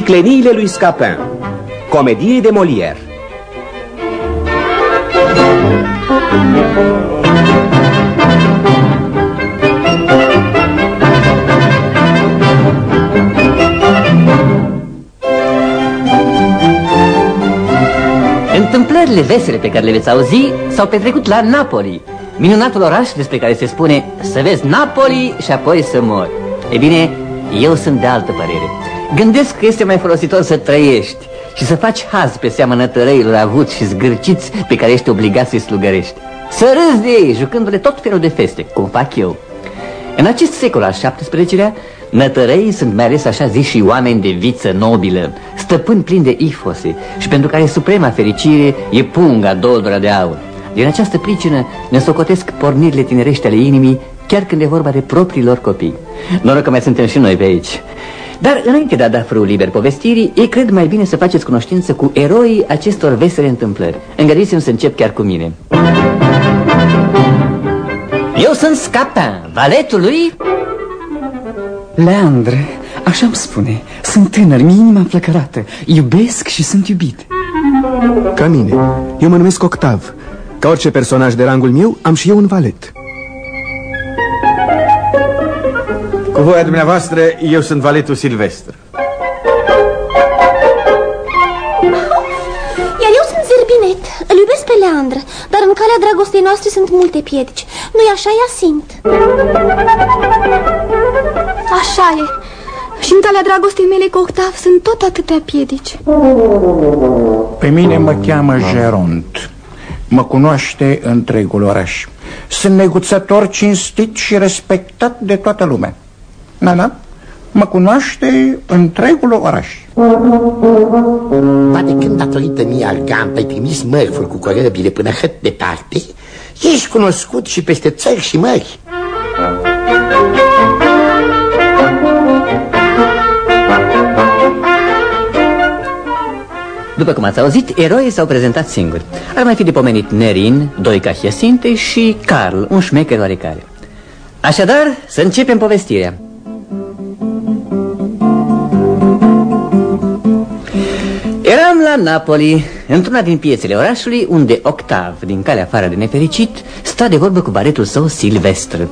Vicleniile lui Scapin, comedie de Molière. Întâmplările vesele pe care le veți auzi s-au petrecut la Napoli, minunatul oraș despre care se spune să vezi Napoli și apoi să mori. E bine, eu sunt de altă părere. Gândesc că este mai folositor să trăiești și să faci haz pe seama nătărăilor avuți și zgârciți pe care ești obligat să-i slugărești. Să râzi de ei, jucându-le tot felul de feste, cum fac eu. În acest secol al XVII-lea, nătărăii sunt mai ales așa ziși oameni de viță nobilă, stăpâni plini de ifose și pentru care suprema fericire e punga doldora de aur. Din această pricină ne socotesc pornirile tinerești ale inimii, chiar când e vorba de propriilor copii. Noroc că mai suntem și noi pe aici. Dar înainte de a da frâul liber povestirii, ei cred mai bine să faceți cunoștință cu eroii acestor vesele întâmplări. Îngăduiți-mi să încep chiar cu mine. Eu sunt Scapin, valetul lui Leandre, așa-mi spune. Sunt tânăr, mi-e inima înflăcărată. Iubesc și sunt iubit. Ca mine, eu mă numesc Octav. Ca orice personaj de rangul meu, am și eu un valet. Cu voia dumneavoastră, eu sunt valetul Silvestru. Iar eu sunt Zerbinet. Îl iubesc pe Leandră, dar în calea dragostei noastre sunt multe piedici. Nu-i așa, Iasint? Așa e. Și în calea dragostei mele cu Octav sunt tot atâtea piedici. Pe mine mă cheamă Geront. Mă cunoaște întregul oraș. Sunt neguțător cinstit și respectat de toată lumea. Da, mă cunoaște întregul oraș. Ba de când, datorită mie Argant, ai trimis mărfuri cu corăbile până hăt departe, ești cunoscut și peste țări și mări. După cum ați auzit, eroii s-au prezentat singuri. Ar mai fi de pomenit Nerin, Doica Hiacinte și Carl, un șmecher oarecare. Așadar, să începem povestirea. Eram la Napoli, într-una din piețele orașului, unde Octav, din calea afară de nefericit, sta de vorbă cu baretul său Silvestru.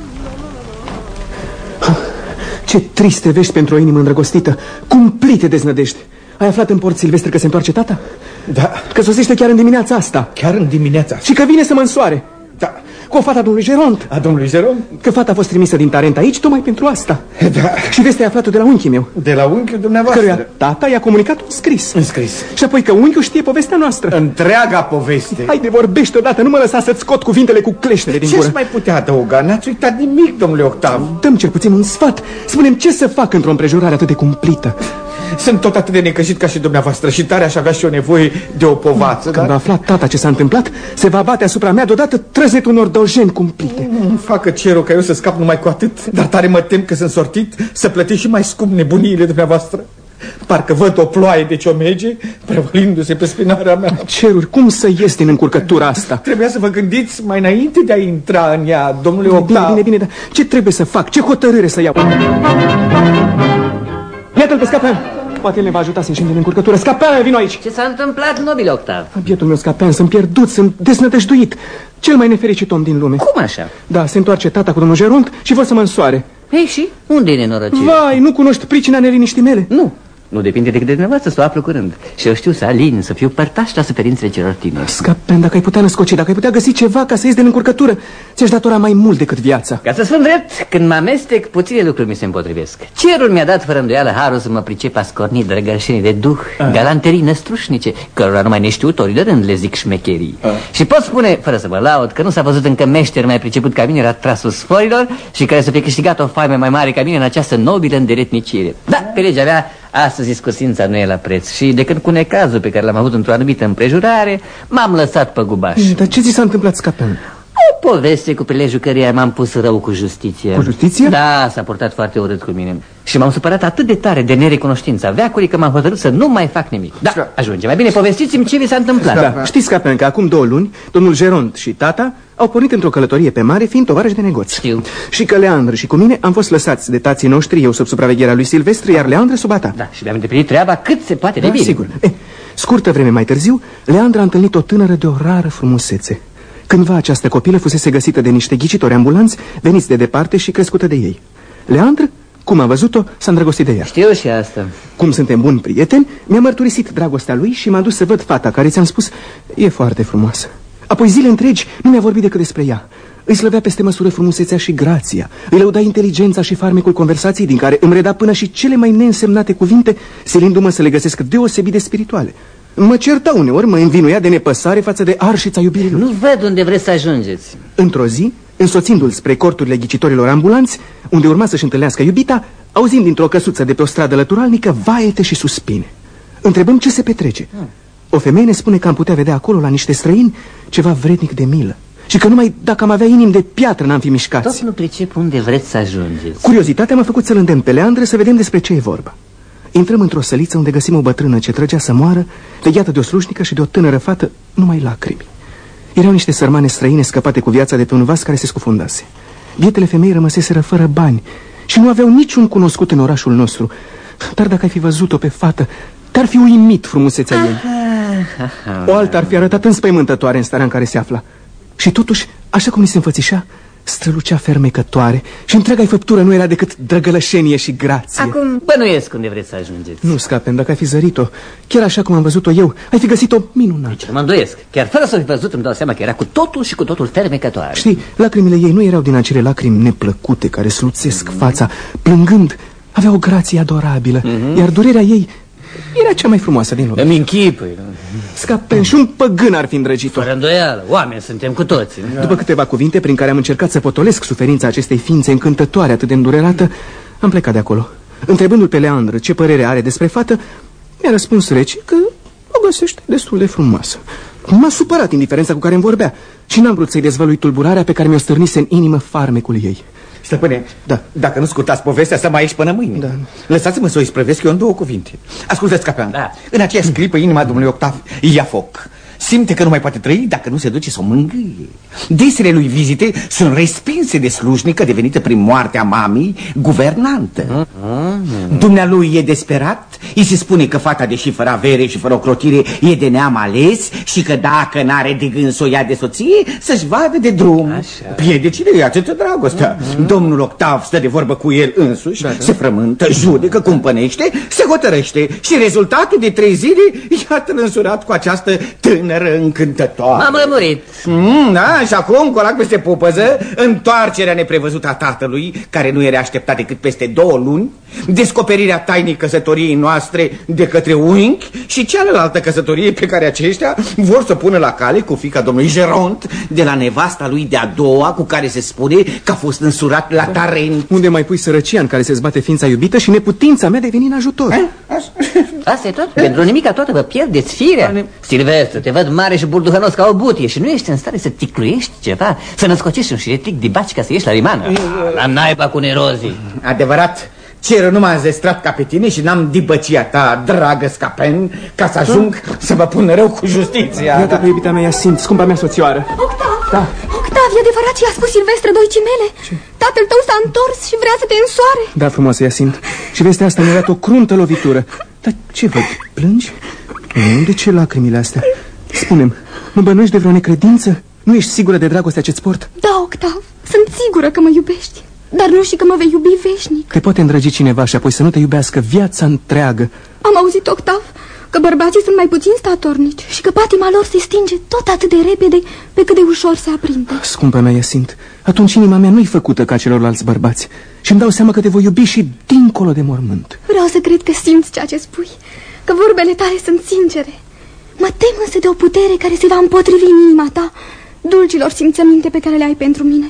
Ce triste vești pentru o inimă îndrăgostită, cumplite deznădejde. Ai aflat în port, Silvestru, că se întoarce tata? Da. Că sosește chiar în dimineața asta. Chiar în dimineața asta? Și că vine să mă însoare. Da. Cu o fată a domnului Geront. A domnului Geront? Că fata a fost trimisă din Tarent aici tocmai pentru asta. Da. Și vestea ai aflat-o de la unchiul meu. De la unchiul dumneavoastră? Căruia tata i-a comunicat un scris. În scris. Și apoi că unchiul știe povestea noastră. Întreaga poveste. Haide, vorbește odată, nu mă lăsa să-ți scot cuvintele cu cleștele din gură. Ce-ți mai putea adăuga? N-ați uitat nimic, domnule Octav. Dăm cel puțin un sfat. Spune-mi ce să fac într-o împrejurare atât de cumplită. Sunt tot atât de necăjit ca și dumneavoastră și tare aș avea și eu nevoie de o povață. Când va afla tata ce s-a întâmplat, se va bate asupra mea deodată trăznetul unor doljeni cumplite. Facă cerul ca eu să scap numai cu atât, dar tare mă tem că sunt sortit să plătesc și mai scump nebuniile dumneavoastră. Parcă văd o ploaie de ciomege prăvălindu-se pe spinarea mea. Ceruri, cum să ies din încurcătura asta? Trebuia să vă gândiți mai înainte de a intra în ea, domnule Octav. Bine, dar ce trebuie să fac? Ce hotărâre să iau? Iată-l pe Scapin! Poate el ne va ajuta să ieșim din încurcătură. Scapin, vino aici! Ce s-a întâmplat, nobile Octav? Bietul meu Scapin, sunt pierdut, sunt desnădăjduit. Cel mai nefericit om din lume. Cum așa? Da, se întoarce tata cu domnul Geront și vor să mă însoare. Ei, și? Unde e nenorocirea? Vai, nu cunoști pricina neliniștii mele? Nu depinde decât de dumneavoastră să o aflu curând. Și eu știu să alin, să fiu părtaș la suferințele celor tineri. Scapin, dacă ai putea născoci, dacă ai putea găsi ceva ca să ieși din încurcătură, ți-aș datora mai mult decât viața. Ca să spun drept, când mă amestec, puține lucruri mi se împotrivesc. Cerul mi-a dat fără îndoială harul să mă pricep a scorni drăgărșenii de duh, galanterii năstrușnice, cărora numai neștiutorii de rând le zic șmecherii. Și pot spune, fără să mă laud, că nu s-a văzut încă meșter mai priceput ca mine la trasul sforilor și care să fie câștigat o faimă mai mare ca mine în această nobilă îndeletnicire. Da, pe legea mea, astăzi iscusința nu e la preț și de când cu necazul pe care l-am avut într-o anumită împrejurare, m-am lăsat pe gubaș. Dar ce ți s-a întâmplat, Scapin? O poveste cu prilejul căreia m-am pus rău cu justiția. Cu justiția? Da, s-a purtat foarte urât cu mine. Și m-am supărat atât de tare de nerecunoștința veacului că m-am hotărât să nu mai fac nimic. Da, ajunge. Mai bine povestiți-mi ce vi s-a întâmplat. Da. Știți, Capen, că acum 2 luni, domnul Geront și tata au pornit într-o călătorie pe mare, fiind tovarăși de negoț. Știu. Și că Leandră și cu mine am fost lăsați de tații noștri, eu sub supravegherea lui Silvestru, iar Leandră sub a ta. Da, și mi-am îndeplinit treaba cât se poate de bine. Sigur. Scurtă vreme mai târziu, Leandră a întâlnit o tânără de o rară frumusețe. Cândva această copilă fusese găsită de niște ghicitori ambulanți, veniți de departe și crescută de ei. Leandră, cum a văzut-o, s-a îndrăgostit de ea. Știu și asta. Cum suntem buni prieteni, mi-a mărturisit dragostea lui și m-a dus să văd fata care, ți-am spus, e foarte frumoasă. Apoi zile întregi nu mi-a vorbit decât despre ea. Îi slăvea peste măsură frumusețea și grația, îi lăuda inteligența și farmecul conversației, din care îmi reda până și cele mai neînsemnate cuvinte, silindu-mă să le găsesc deosebit de spirituale. Mă certa uneori, mă învinuia de nepăsare față de arșița iubirii lui. Nu văd unde vreți să ajungeți. Într-o zi, însoțindu-l spre corturile ghicitorilor ambulanți, unde urma să-și întâlnească iubita, auzind dintr-o căsuță de pe o stradă lăturalnică vaete și suspine. Întrebăm ce se petrece. O femeie ne spune că am putea vedea acolo, la niște străini, ceva vrednic de milă. Și că numai dacă am avea inimi de piatră n-am fi mișcați. Tot nu pricep unde vreți să ajungeți. Curiozitatea m-a făcut să-l îndemn pe Leandră să vedem despre ce e vorba. Intrăm într-o săliță unde găsim o bătrână ce trăgea să moară, legată de o slujnică și de o tânără fată, numai lacrimi. Erau niște sărmane străine scăpate cu viața de pe un vas care se scufundase. Bietele femei rămăseseră fără bani și nu aveau niciun cunoscut în orașul nostru. Dar dacă ai fi văzut-o pe fată, te-ar fi uimit frumusețea ei. O altă ar fi arătat înspăimântătoare în starea în care se afla. Și totuși, așa cum ni se înfățișa, strălucea fermecătoare și întreaga-i făptură nu era decât drăgălășenie și grație. Acum bănuiesc unde vreți să ajungeți. Nu, Scapen, dacă ai fi zărit-o, chiar așa cum am văzut-o eu, ai fi găsit-o minunată. Deci nu mă îndoiesc. Chiar fără să fi văzut îmi dau seama că era cu totul și cu totul fermecătoare. Știi, lacrimile ei nu erau din acele lacrimi neplăcute care sluțesc fața. Plângând, avea o grație adorabilă, iar durerea ei era cea mai frumoasă din lume. Îmi închipui. Scapen, și un păgân ar fi îndrăgit-o. Fără îndoială, oameni suntem cu toții. După câteva cuvinte prin care am încercat să potolesc suferința acestei ființe încântătoare atât de îndurerată, am plecat de acolo. Întrebându-l pe Leandră ce părere are despre fată, mi-a răspuns rece că o găsește destul de frumoasă. M-a supărat indiferența cu care îmi vorbea și n-am vrut să-i dezvălui tulburarea pe care mi-o stârnise în inimă farmecul ei. Stăpâne, da. Dacă nu scurtați povestea, să mai aici până mâine. Da. Lăsați-mă să o isprăvesc eu în 2 cuvinte. Ascultă-ți, Capean. Da. În aceeași clipă, inima domnului Octav ia foc. Simte că nu mai poate trăi dacă nu se duce să o mângâie. Desele lui vizite sunt respinse de slujnică devenită prin moartea mamei guvernantă. Dumnealui e desperat, îi se spune că fata, deși fără avere și fără ocrotire, e de neam ales și că dacă n-are de gând să o ia de soție, să-și vadă de drum. Piedicile e atâta dragostea. Domnul Octav stă de vorbă cu el însuși, se frământă, judecă, cumpănește, se hotărăște și rezultatul de 3 zile i-a însurat cu această tânără încântătoare. M-am lămurit. Da, și acum, colac peste pupăză, întoarcerea neprevăzută a tatălui, care nu era așteptat decât peste 2 luni, descoperirea tainii căsătoriei noastre de către unchi și cealaltă căsătorie pe care aceștia vor să pună la cale cu fiica domnului Geront de la nevasta lui de-a doua, cu care se spune că a fost însurat la Tarent. Unde mai pui sărăcia în care se zbate ființa iubită și neputința mea de veni în ajutor? Asta e tot? Pentru nimica toată vă pierdeți firea. Silvestru, te văd mare și burduhănos ca o butie și nu ești în stare să ticluiești ceva, să născocești un șiretic de baci ca să ieși la limană. La naiba cu nerozii. Adevărat, cerul nu m-a înzestrat ca pe tine și n-am dibăcia ta, dragă Scapen, ca să ajung să mă pun rău cu justiția. Iată cu iubita mea Iasint, scumpa mea soțioară. Octav! Da. Octav, e adevărat ce a spus Silvestre Doicii mele? Tatăl tău s-a întors și vrea să te însoare. Da, frumoasă Iasint. Și vestea asta mi-a dat o cruntă lovitură. Dar ce văd? Plângi? De ce lacrimile astea? Spune-mi, mă bănuiești de vreo necredință? Nu ești sigură de dragostea ce-ți port? Da, Octav, sunt sigură că mă iubești, dar nu și că mă vei iubi veșnic. Te poate îndrăgi cineva și apoi să nu te iubească viața întreagă. Am auzit, Octav, că bărbații sunt mai puțin statornici și că patima lor se stinge tot atât de repede pe cât de ușor se aprinde. Scumpă mea Iasint, atunci inima mea nu-i făcută ca celorlalți bărbați și îmi dau seama că te voi iubi și dincolo de mormânt. Vreau să cred că simți ceea ce spui, că vorbele tale sunt sincere. Mă tem însă de o putere care se va împotrivi în inima ta dulcilor simțăminte pe care le ai pentru mine.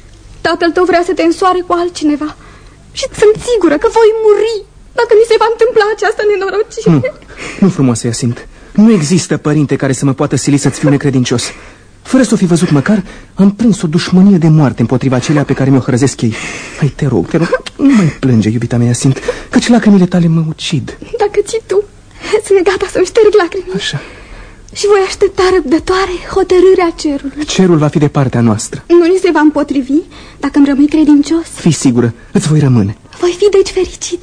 Tatăl tău vrea să te însoare cu altcineva și sunt sigură că voi muri dacă mi se va întâmpla această nenorocire. Nu, frumoasă Iasint, nu există părinte care să mă poată sili să-ți fiu necredincios. Fără să o fi văzut măcar, am prins o dușmănie de moarte împotriva acelea pe care mi-o hrăzesc ei. Hai, te rog, nu mai plânge, iubita mea, Iasint, căci lacrimile tale mă ucid. Dacă ții tu, sunt gata să-mi șterg lacrimile. Așa. Și voi aștepta răbdătoare hotărârea cerului. Cerul va fi de partea noastră. Nu ni se va împotrivi dacă îmi rămâi credincios. Fii sigură, îți voi rămâne. Voi fi deci fericită.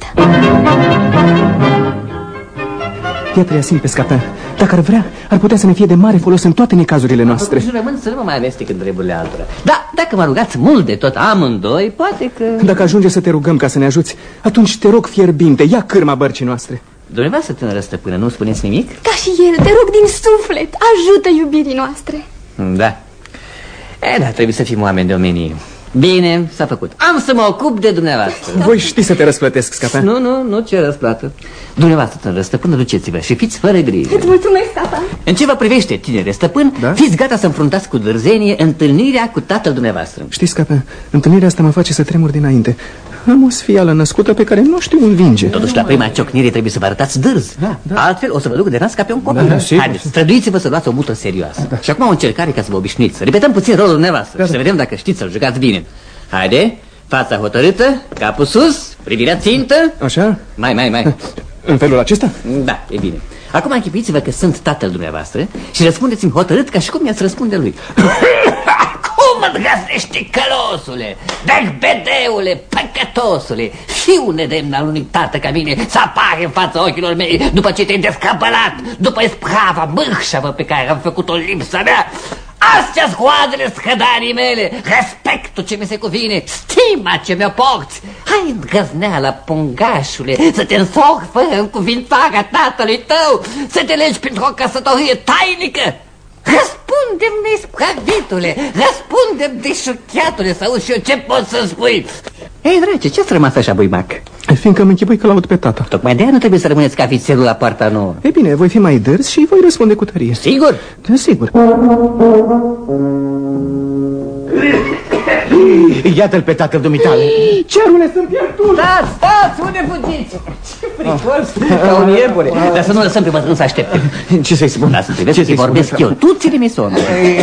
Iată, Iasint Pescapin, dacă ar vrea, ar putea să ne fie de mare folos în toate necazurile noastre. Jurământ să nu mă mai amestec în treburile altora. Da, dacă mă rugați mult de tot amândoi, poate că... Dacă ajunge să te rugăm ca să ne ajuți, atunci te rog fierbinte, ia cârma bărcii noastre. Dumneavoastră, tânără stăpână, nu spuneți nimic? Ca și el, te rog din suflet, ajută iubirii noastre. Da. Da, trebuie să fim oameni de omenie. Bine, s-a făcut. Am să mă ocup de dumneavoastră. Voi știți să te răsplătesc, Scapin. Nu cer răsplată. Dumneavoastră, tânără stăpână, duceți-vă și fiți fără grijă. Îți mulțumesc, tata. În ce vă privește, tinere stăpân, da? Fiți gata să înfruntați cu dârzenie întâlnirea cu tatăl dumneavoastră. Știți, Scapin, întâlnirea asta mă face să tremur dinainte. Am o sfială născută pe care nu știu învinge. Totuși, la prima ciocnire trebuie să vă arătați dârz. Da. Altfel o să vă duc de nas ca pe un copil. Haideți, străduiți-vă să luați o mută serioasă. Și acum o încercare ca să vă obișnuiți. Repetăm puțin rolul dumneavoastră și să vedem dacă știți să-l jucați bine. Haide, fața hotărâtă, capul sus, privirea țintă. Așa? Mai. În felul acesta? Da, e bine. Acum închipuiți-vă că sunt tatăl dumneavoastră și răspundeți-mi hotărât ca și cum i-ați răspunde lui. Cum îți găsești, călosule, degbedeule, păcătosule, fiu nedemn al unui tată ca mine să apare în fața ochilor mei după ce te-ai descăpălat, după isprava mârșavă pe care am făcut-o în lipsa mea? Astea-s coadele scădarii mele, respectul ce mi se cuvine, stima ce mi-o porți. Hai îndrăzneala, pungașule, să te însori fără încuvințarea tatălui tău, să te legi printr-o căsătorie tainică. Răspunde-mi, neispravitule, răspunde-mi, deșuchiatule, să auzi și eu ce pot să spui. Ei, drage, ce-ți rămas așa, buimac? Fiindcă mă închipui că l-aud pe tata. Tocmai de aia nu trebuie să rămâneți ca fițelul la poarta nouă. E bine, voi fi mai dârz și voi răspunde cu tărie. Sigur? Da, sigur. Iată-l pe tatăl dumitale. Cerule, sunt pierdut! Stați, unde fugiți? Ce fricos, ca un iepure. Dar să nu lăsăm pe bătrân să aștepte. Ce să-i spun? Lasă, trebuie să-i vorbesc eu. Tu ține-mi somnul.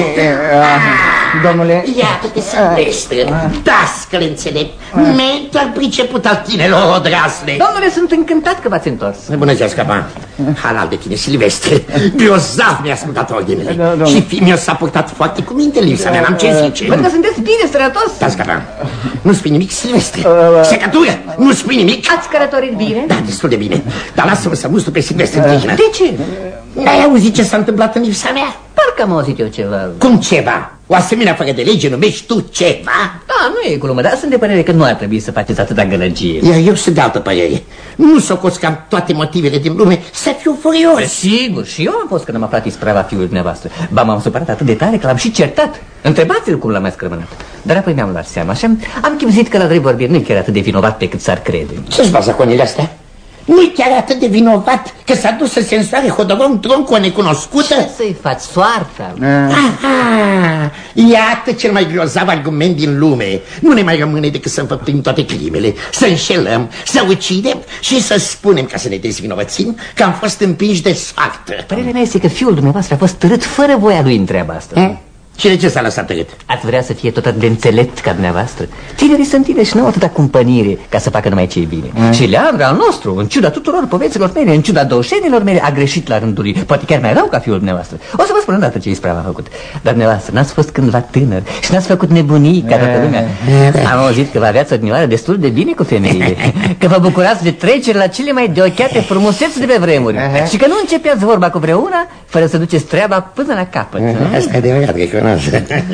Domnule... Iată-te, Silvestre, dascăl înțelept, mentor priceput al tinelor odrasle. Domnule, sunt încântat că v-ați întors. Bună ziua, Scapan. Halal de tine, Silvestre. Grozav mi-a ascultat ordinele. Și fiul s-a purtat foarte cu minte în lipsa mea, n-am ce zice. Văd că sunteți bine sănătos. Da, Scapan. Nu spui nimic, Silvestre. Secătură, nu spui nimic. Ați călătorit bine? Da, destul de bine. Dar lasă-mă să mustru pe Silvestre în tihnă. De ce? N-ai auzit ce s-a întâmplat în lipsa mea? Parcă am auzit eu ceva. Cum ceva? O asemenea fără de lege numești tu ceva? Da, nu e glumă, dar sunt de părere că nu ar trebui să faceți atâta gălăgie. Iar eu sunt de altă părere. Nu socoți că am toate motivele din lume să fiu furios. Sigur, și eu am fost când am aflat isprava fiului dumneavoastră. Ba, m-am supărat atât de tare că l-am și certat. Întrebați-l cum l-am mai scrămânat. Dar apoi mi-am luat seama și am chimzit că la drept vorbire nu e chiar atât de vinovat pe cât s-ar crede. Ce-ți baza conile astea? Nu-i chiar atât de vinovat că s-a dus să se însoare Hodogom tronc cu o necunoscută? Ce să-i faci, soarta? Aha, iată cel mai grozav argument din lume. Nu ne mai rămâne decât să înfăptuim toate crimele, să înșelăm, să ucidem și să spunem, ca să ne dezvinovățim, că am fost împinși de soartă. Părerea mea este că fiul dumneavoastră a fost târât fără voia lui în treaba asta. Și de ce s-a lăsat tăgât? Ați vrea să fie tot atât de înțelept ca dumneavoastră? Tinerii sunt tineri și nu au atâta cumpănire ca să facă numai ce e bine. Și Leandru al nostru, în ciuda tuturor poveților mele, în ciuda doușenilor mele, a greșit la rândul lui. Poate chiar mai rău ca fiul dumneavoastră. O să vă spun îndată ce ispravă a făcut. Dar dumneavoastră n-ați fost cândva tânăr și n-ați făcut nebunii ca toată lumea. Am auzit că vă aveați odinioară destul de bine cu femeile, că vă bucurați de treceri la cele mai deocheate frumuseți de pe vremuri și că nu începeați vorba cu vreuna fără să duceți treaba până la capăt. Asta e adevărat, recunosc.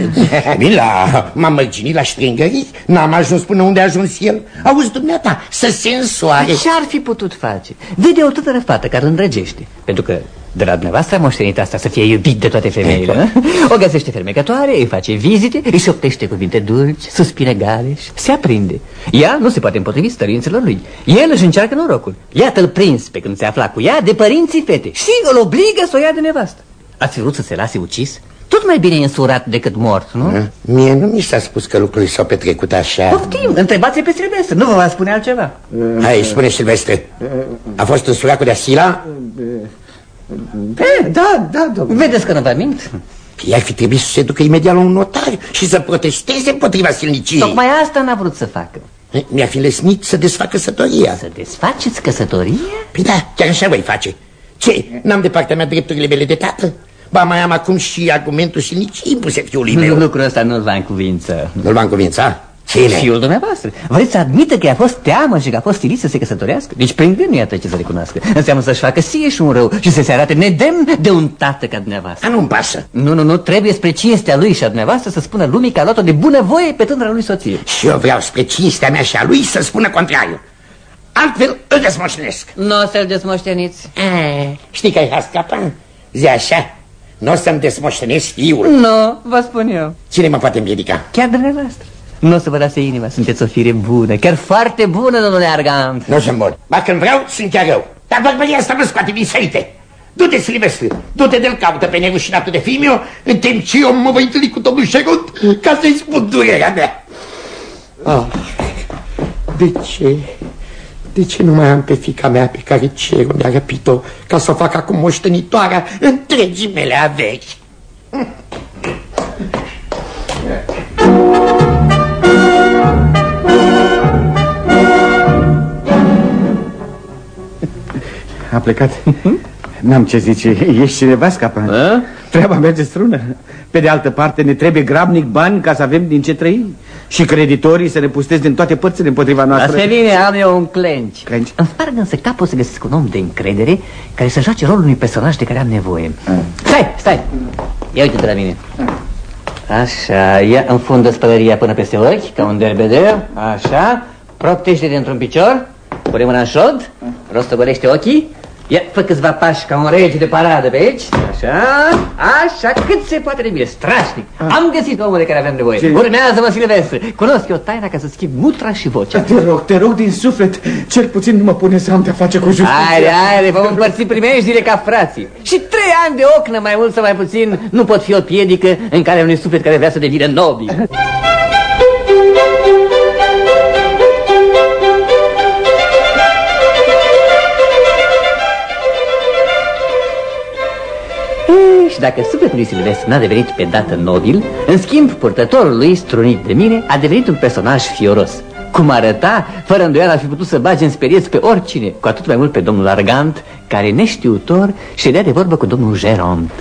M-am mărginit la ștringării, n-am ajuns până unde a ajuns el. Auzi, dumneata, să se însoare. Ce-ar fi putut face? Vede o tânără fată care îl îndrăgește, pentru că de la dumneavoastră a moștenit asta, să fie iubit de toate femeile. O găsește fermecătoare, îi face vizite, îi șoptește cuvinte dulci, suspine galeși, se aprinde. Ea nu se poate împotrivi stărinților lui. El își încearcă norocul. Iată-l prins pe când se afla cu ea de părinții fete și îl obligă să o ia de nevastă. Ați fi vrut să se lase ucis? Tot mai bine însurat decât mort, nu? Mie nu mi s-a spus că lucrurile s-au petrecut așa. Poftim, întrebați pe Silvestre, nu vă va spune altceva. Hai, spune Silvestre, a fost însurat cu de-a Sila? Da, domnule. Vedeți că nu vă mint? Că ar fi trebuit să se ducă imediat la un notar și să protesteze împotriva silniciei. Tocmai asta n-a vrut să facă. Mi-a fi lesnit să desfac căsătoria. Să desfaceți căsătoria? Păi da, chiar așa voi face. Ce, n-am de partea mea drepturile mele de tată? Ba, mai am acum și argumentul silniciei impuse fiului meu. Lucrul ăsta nu-l va încuvința. Nu-l va încuvința? Cine? Fiul dumneavoastră. Vreți să admită că i-a fost teamă și că a fost stilit să se căsătorească? Deci prin gând nu iată ce să recunoască. Înseamnă să-și facă sie și un rău și să se arate nedemn de un tată ca dumneavoastră. Nu-mi pasă. Nu, trebuie spre cinstea lui și a dumneavoastră să spună lumii că a luat-o de bunăvoie pe tânăra lui soție. Și eu vreau spre cinstea mea și a lui să spună contrariu. Altfel îl desmoștenesc. Nu o să-l desmoșteniți. Știi că ai Hascapan? Zi așa, nu o să-mi desmoștenesc fiul. Nu, vă spun eu. Cine mă poate împiedica? Chiar dumneavoastră. Nu o să vă lase inima, sunteți o fire bună, chiar foarte bună, domnule Argant. Nu sunt bun, ba când vreau, sunt chiar rău. Dar bărbăria asta mă scoate din sărite. Du-te, Silvestru, du-te de-l caută pe nerușinatul de fiu, în timp ce eu mă voi întâlni cu domnul Geront ca să-i spun durerea mea. De ce nu mai am pe fiica mea pe care cerul mi-a răpit-o ca să o fac acum moștenitoarea întregii mele averi? A plecat? N-am ce zice, ești cineva, Scapan? Treaba merge strună. Pe de altă parte, ne trebuie grabnic bani ca să avem din ce trăi. Și creditorii să ne pustesc din toate părțile împotriva noastră. Asta e bine, am eu un clenci. Îmi sparg însă capul să găsesc un om de încredere care să joace rolul unui personaj de care am nevoie. Stai! Ia uite-te la mine. Așa, ia înfundă spălăria până peste ochi, ca un derbeder. Așa, protege-te într-un picior, pune mâna în șod, rostogolește ochii. Ia, fă câțiva pași ca un rege de paradă pe aici. Așa, cât se poate de bine, strașnic. Am găsit omul de care avem nevoie. Urmează-mă, Silvestru. Cunosc eu taina ca să schimb mutra și vocea. Te rog din suflet, cel puțin nu mă pune să am de-a face cu justiția. Haide, vom împărți primejdile ca frații. Și 3 ani de ocnă, mai mult sau mai puțin, nu pot fi o piedică în calea unui suflet care vrea să devină nobil. Și dacă sufletul lui Silvestru n-a devenit pe dată nobil, în schimb, purtătorul lui, strunit de mine, a devenit un personaj fioros. Cum arăta, fără îndoială ar fi putut să bage în sperietăți pe oricine, cu atât mai mult pe domnul Argant, care, neștiutor, ședea de vorbă cu domnul Geront.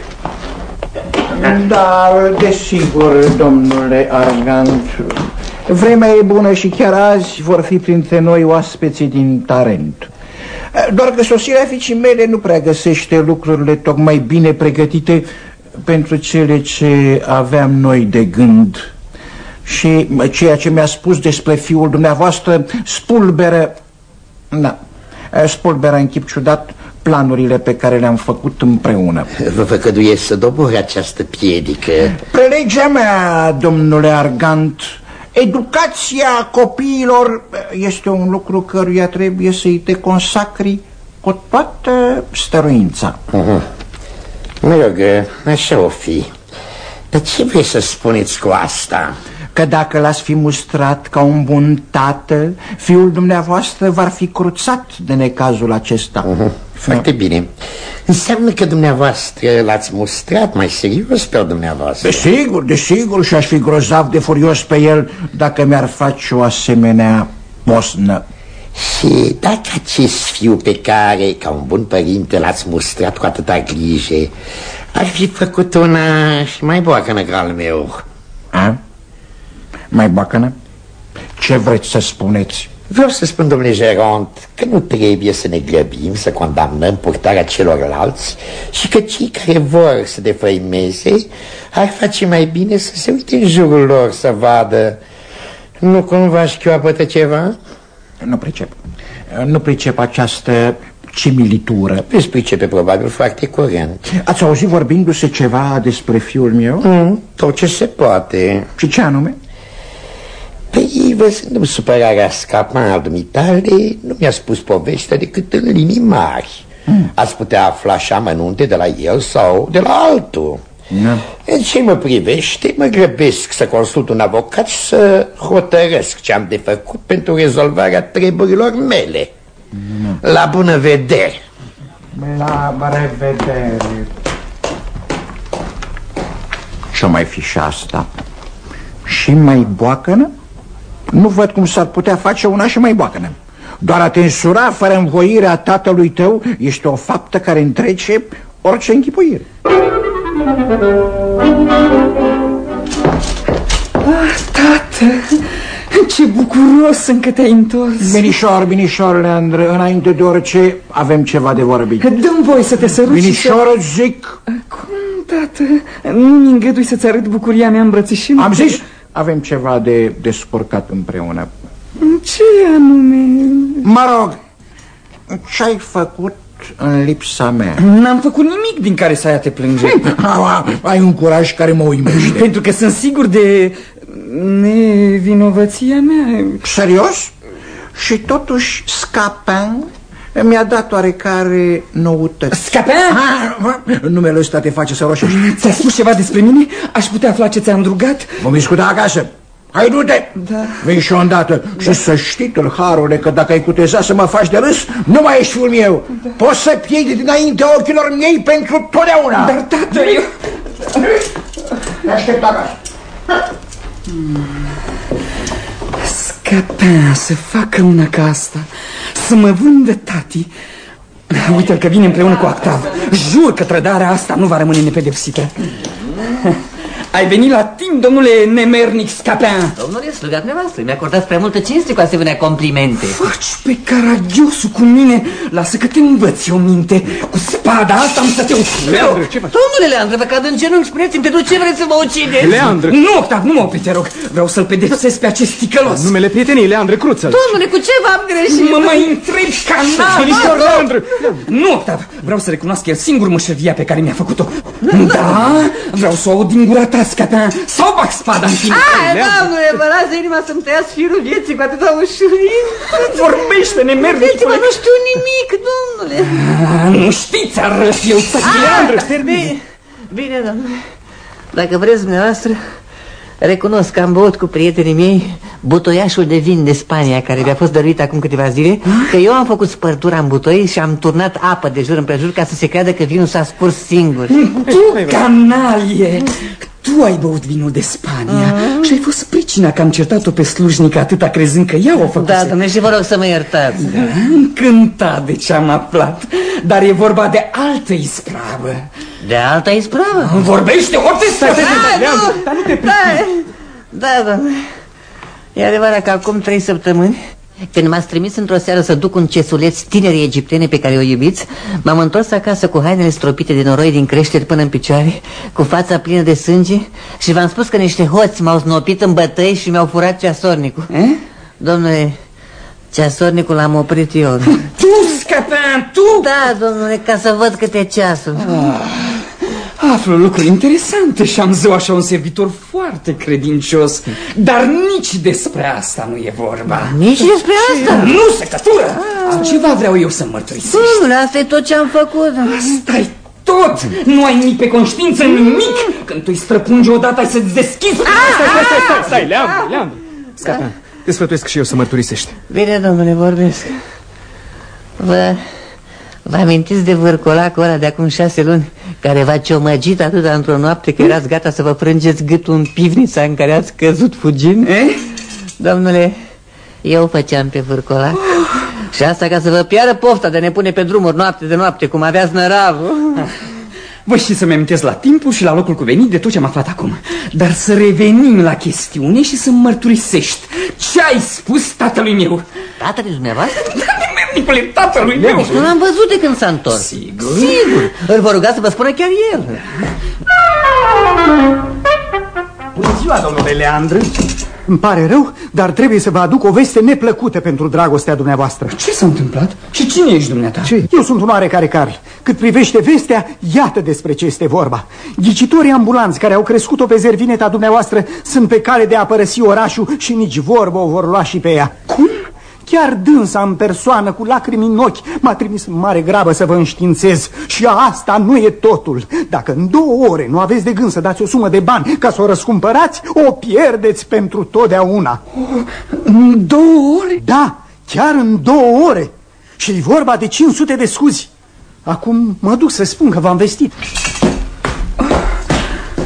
Da, desigur, domnule Argant. Vremea e bună și chiar azi vor fi printre noi oaspeții din Tarent. Doar că sosirea fiicii mele nu prea găsește lucrurile tocmai bine pregătite pentru cele ce aveam noi de gând. Și ceea ce mi-a spus despre fiul dumneavoastră spulberă în chip ciudat planurile pe care le-am făcut împreună. Vă făcăduiesc să dobor această piedică. Prelegea mea, domnule Argant, educația copiilor este un lucru căruia trebuie să-i te consacri cu toată stăruința. Mă rog, așa o fi. Dar ce vrei să spuneți cu asta? Că dacă l-ați fi mustrat ca un bun tată, fiul dumneavoastră va fi cruțat de necazul acesta. Foarte bine. Înseamnă că dumneavoastră l-ați mustrat mai serios pe dumneavoastră. Desigur, și aș fi grozav de furios pe el dacă mi-ar face o asemenea posnă. Și dacă acest fiu pe care, ca un bun părinte, l-ați mustrat cu atâta grijă, ar fi făcut una și mai boacănă ca al meu? Mai boacănă? Ce vreți să spuneți? Vreau să spun, domnule Geront, că nu trebuie să ne grăbim să condamnăm purtarea celorlalți și că cei care vor să defăimeze ar face mai bine să se uite în jurul lor să vadă. Nu cumva șchioapătă ceva? Nu pricep această similitură. Veți pricepe probabil foarte curent. Ați auzit vorbindu-se ceva despre fiul meu? Tot ce se poate. Și ce anume? Păi, văzându-mi supărarea Scapan al dumitale, nu mi-a spus povestea decât în linii mari. Ați putea afla și amănunte de la el sau de la altul. În ce mă privește, mă grăbesc să consult un avocat și să hotărăsc ce am de făcut pentru rezolvarea treburilor mele. La bună vedere! La revedere! Ce-o mai fi și asta? Și mai boacănă? Nu văd cum s-ar putea face una și mai boacănă. Doar a te însura fără învoirea tatălui tău este o faptă care întrece orice închipuire. Tată, ce bucuros sunt că te-ai întors. Binișor, binișor, Leandră, înainte de orice avem ceva de vorbit. Dă-mi voie să te sărut. Binișor, zic. Cum, tată? Nu-mi îngădui să-ți arăt bucuria mea îmbrățișând. Am zis, avem ceva de spurcat împreună. Ce anume? Mă rog, ce-ai făcut în lipsa mea? N-am făcut nimic din care să aia te plânge. Ai un curaj care mă uimește. Pentru că sunt sigur de nevinovăția mea. Serios? Și totuși Scapin mi-a dat oarecare noutăți. Scapin? Numele ăsta te face să roșești. Ți-a spus ceva despre mine? Aș putea afla ce ți-am rugat? Vom discuta acasă. Hai, du-te! Da. Vei și o îndată. Da. Și să știi, tâlharule, că dacă ai cuteza să mă faci de râs, nu mai ești fiul meu. Da. Poți să piei dinaintea ochilor mei pentru totdeauna. Dar, tată, eu... Te aștept acasă. Scapin să facă una ca asta, să mă vândă tati. Uite-l că vine împreună cu Octav. Jur că trădarea asta nu va rămâne nepedepsită. Ai venit la timp, domnule nemernic Scapin. Domnule, slugat nevoastră, mi-a acordat prea multă cinste cu asemenea complimente. Faci pe caragiosul cu mine. Lasă că te învăț eu minte. Cu spada asta am să te ucid. Leandru, ce faci? Domnule Leandru, vă cad în genunchi, spuneți-mi pentru ce vreți să mă ucideți? Leandru! Nu, Octav, nu mă opri, te rog. Vreau să-l pedepsesc pe acest ticălos. Numele prietenii, Leandru, cruță-l. Domnule, cu ce v-am greșit? Mă mai întrebi, canal. Leandru! Nu, Octav, vreau să recunosc el singur mășăvia pe care mi-a făcut-o. Da, vreau să o aud din gura ta, Scapin, sau bag spada în tine. Doamne, vă lasă inima să-mi tăiați firul vieții cu atâta ușurință. Vorbește, nemernicule. Nu știu nimic, domnule. Nu știți, arăt eu să Bine, domnule. Dacă vreți dumneavoastră, recunosc că am băut cu prietenii mei butoiașul de vin de Spania, care mi-a fost dăruit acum câteva zile, că eu am făcut spărtura în butoi și am turnat apă de jur împrejur ca să se creadă că vinul s-a scurs singur. Tu, canalie! Tu ai băut vinul de Spania și ai fost pricina că am certat-o pe slujnică atâta crezând că ea o făcuse. Da, domnule, și vă rog să mă iertați. Da, încântat de ce am aflat. Dar e vorba de altă ispravă. De altă ispravă? Vorbește, orice să dar nu te pricepi. Da, domnule. E adevărat că acum 3 săptămâni, când m-ați trimis într-o seară să duc un cesuleț tinerii egiptene pe care o iubiți, m-am întors acasă cu hainele stropite de noroi din creșteri până în picioare, cu fața plină de sânge și v-am spus că niște hoți m-au snopit în bătăi și mi-au furat ceasornicul. Domnule, ceasornicul l-am oprit eu. Tu, Scapin, tu? Da, domnule, ca să văd câte ceasul. Aflu lucruri interesante și am zău așa un servitor foarte credincios. Dar nici despre asta nu e vorba. Nici despre asta? Nu, secătură! Altceva vreau eu să mărturisești. Domnule, asta e tot ce am făcut. Asta-i tot! Nu ai nimic pe conștiință, nimic! Când tu îi străpungi odată, ai să-ți deschizi. Stai, Leandru! Scapin, te sfătuiesc și eu să mărturisești. Bine, domnule, vorbesc. Vă amintiți de vârcolacul ăla de acum 6 luni, care v-a ciomăgit atâta într-o noapte că erați gata să vă frângeți gâtul în pivnița în care ați căzut fugind? Domnule, eu făceam pe vârcolac. Și asta ca să vă piară pofta de ne pune pe drumuri noapte de noapte, cum aveați năravul. Voi știți să-mi amintesc la timpul și la locul cuvenit de tot ce am aflat acum. Dar să revenim la chestiune și să-mi mărturisești ce ai spus tatălui meu. Tatălui dumneavoastră? Nicole, tatălui meu. Nu l-am văzut de când s-a întors. Sigur? Sigur. Îl vă ruga să vă spună chiar el. Bună ziua, domnule Leandru. Îmi pare rău, dar trebuie să vă aduc o veste neplăcută pentru dragostea dumneavoastră. Ce s-a întâmplat? Și cine ești dumneata? Ce? Eu sunt un oarecare Carl. Cât privește vestea, iată despre ce este vorba. Ghicitorii ambulanți care au crescut-o pe zervineta dumneavoastră sunt pe cale de a părăsi orașul și nici vorbă o vor lua și pe ea. Cum? Chiar dânsa în persoană, cu lacrimi în ochi, m-a trimis în mare grabă să vă înștiințez. Și asta nu e totul. Dacă în 2 ore nu aveți de gând să dați o sumă de bani ca să o răscumpărați, o pierdeți pentru totdeauna. În 2 ore? Da, chiar în 2 ore. Și e vorba de 500 de scuzi. Acum mă duc să spun că v-am vestit.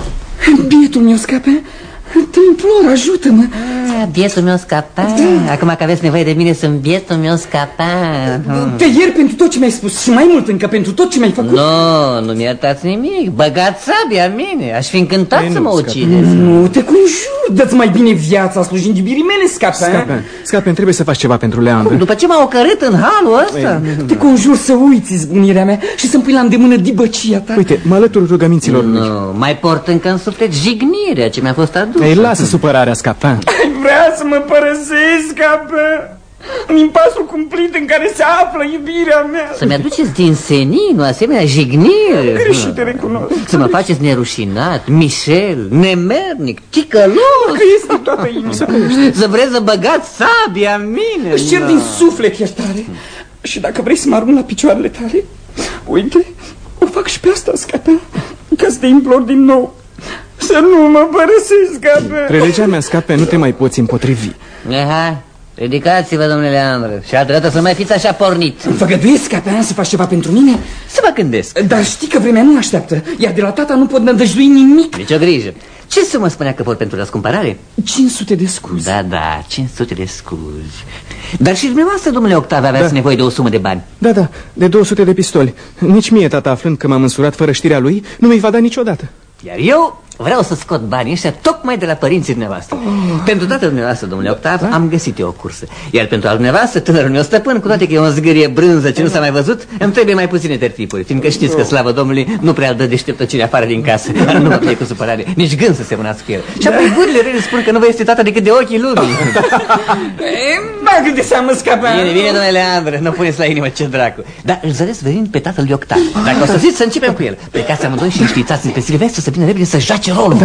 Bietul meu Scapin, te implor, ajută-mă. Bietul meu Scapin. Acum că aveți nevoie de mine, sunt bietul meu Scapin. Te iert pentru tot ce mi-ai spus și mai mult încă pentru tot ce mi-ai făcut. Nu mi iertați nimic. Băgați sabia în mine. Aș fi încântat să mă ucideți. Nu, te conjur, dă-ți mai bine viața slujind iubirii mele, Scapin. Scapin, trebuie să faci ceva pentru Leandru. După ce m-au ocărât în halul ăsta. Te conjur să uiți izbunirea mea și să-mi pui la îndemână dibăcia ta. Uite, mă alătur rugăminților lui. Nu, mai port încă în suflet jignirea ce mi-a fost adusă. Ei, lasă supărarea, Scapin. Ai vrea să mă părăsesc, Scapin, în impasul cumplit în care se află iubirea mea. Să-mi aduceți din senin o asemenea jignire. Greșit, te recunosc. Să mă faceți nerușinat, mișel, nemernic, ticălos. Că este toată inima. Să vreți să băgați sabia în mine. Își cer din suflet iertare. Și dacă vrei să mă arunc la picioarele tale, uite, o fac și pe asta, Scapin, ca să te implor din nou să nu mă părăsesc, Scapin. Prelegea mea, Scapin, nu te mai poți împotrivi. Hai, ridicați-vă, domnule Leandru, și odată să mai fiți așa pornit. Îmi făgăduiesc, Scapin, să faci ceva pentru mine? Să mă gândesc. Dar știi că vremea nu așteaptă, iar de la tata nu pot nădăjdui nimic. Nici o grijă. Ce să mă spunea că vor pentru răscumpărare? 500 de scuzi. Da, 500 de scuzi. Dar și dumneavoastră, domnule Octave, aveați nevoie de o sumă de bani. Da, de 200 de pistoli. Nici mie, tata, aflând că m-am însurat fără știrea lui, nu mi-i va da niciodată. Iar eu vreau să scot banii ăștia tocmai de la părinții dumneavoastră. Pentru tatăl dumneavoastră, domnule Octav, am găsit eu o cursă. Iar pentru al dumneavoastră, tânărul meu stăpân, cu toate că e o zgârie brânză ce nu s-a mai văzut, îmi trebuie mai puține tertipuri, fiindcă știți că, slavă Domnului, nu prea îl dă deșteptăcire afară din casă. Nu mă plec cu supărare, nici gând să se mânați cu el. Și apoi gurile rele spun că nu vă este tata decât de ochii lumii. Bagă de seamă, Scapin. Bine, domnule Leandru, nu puneți la inimă, ce dracu. Dar îl zăresc venind pe tatăl lui Octav. Dacă o să ziți, să începem cu el. Plecați amândoi și înștiințați pe Silvestru să vină repede să joace rolul.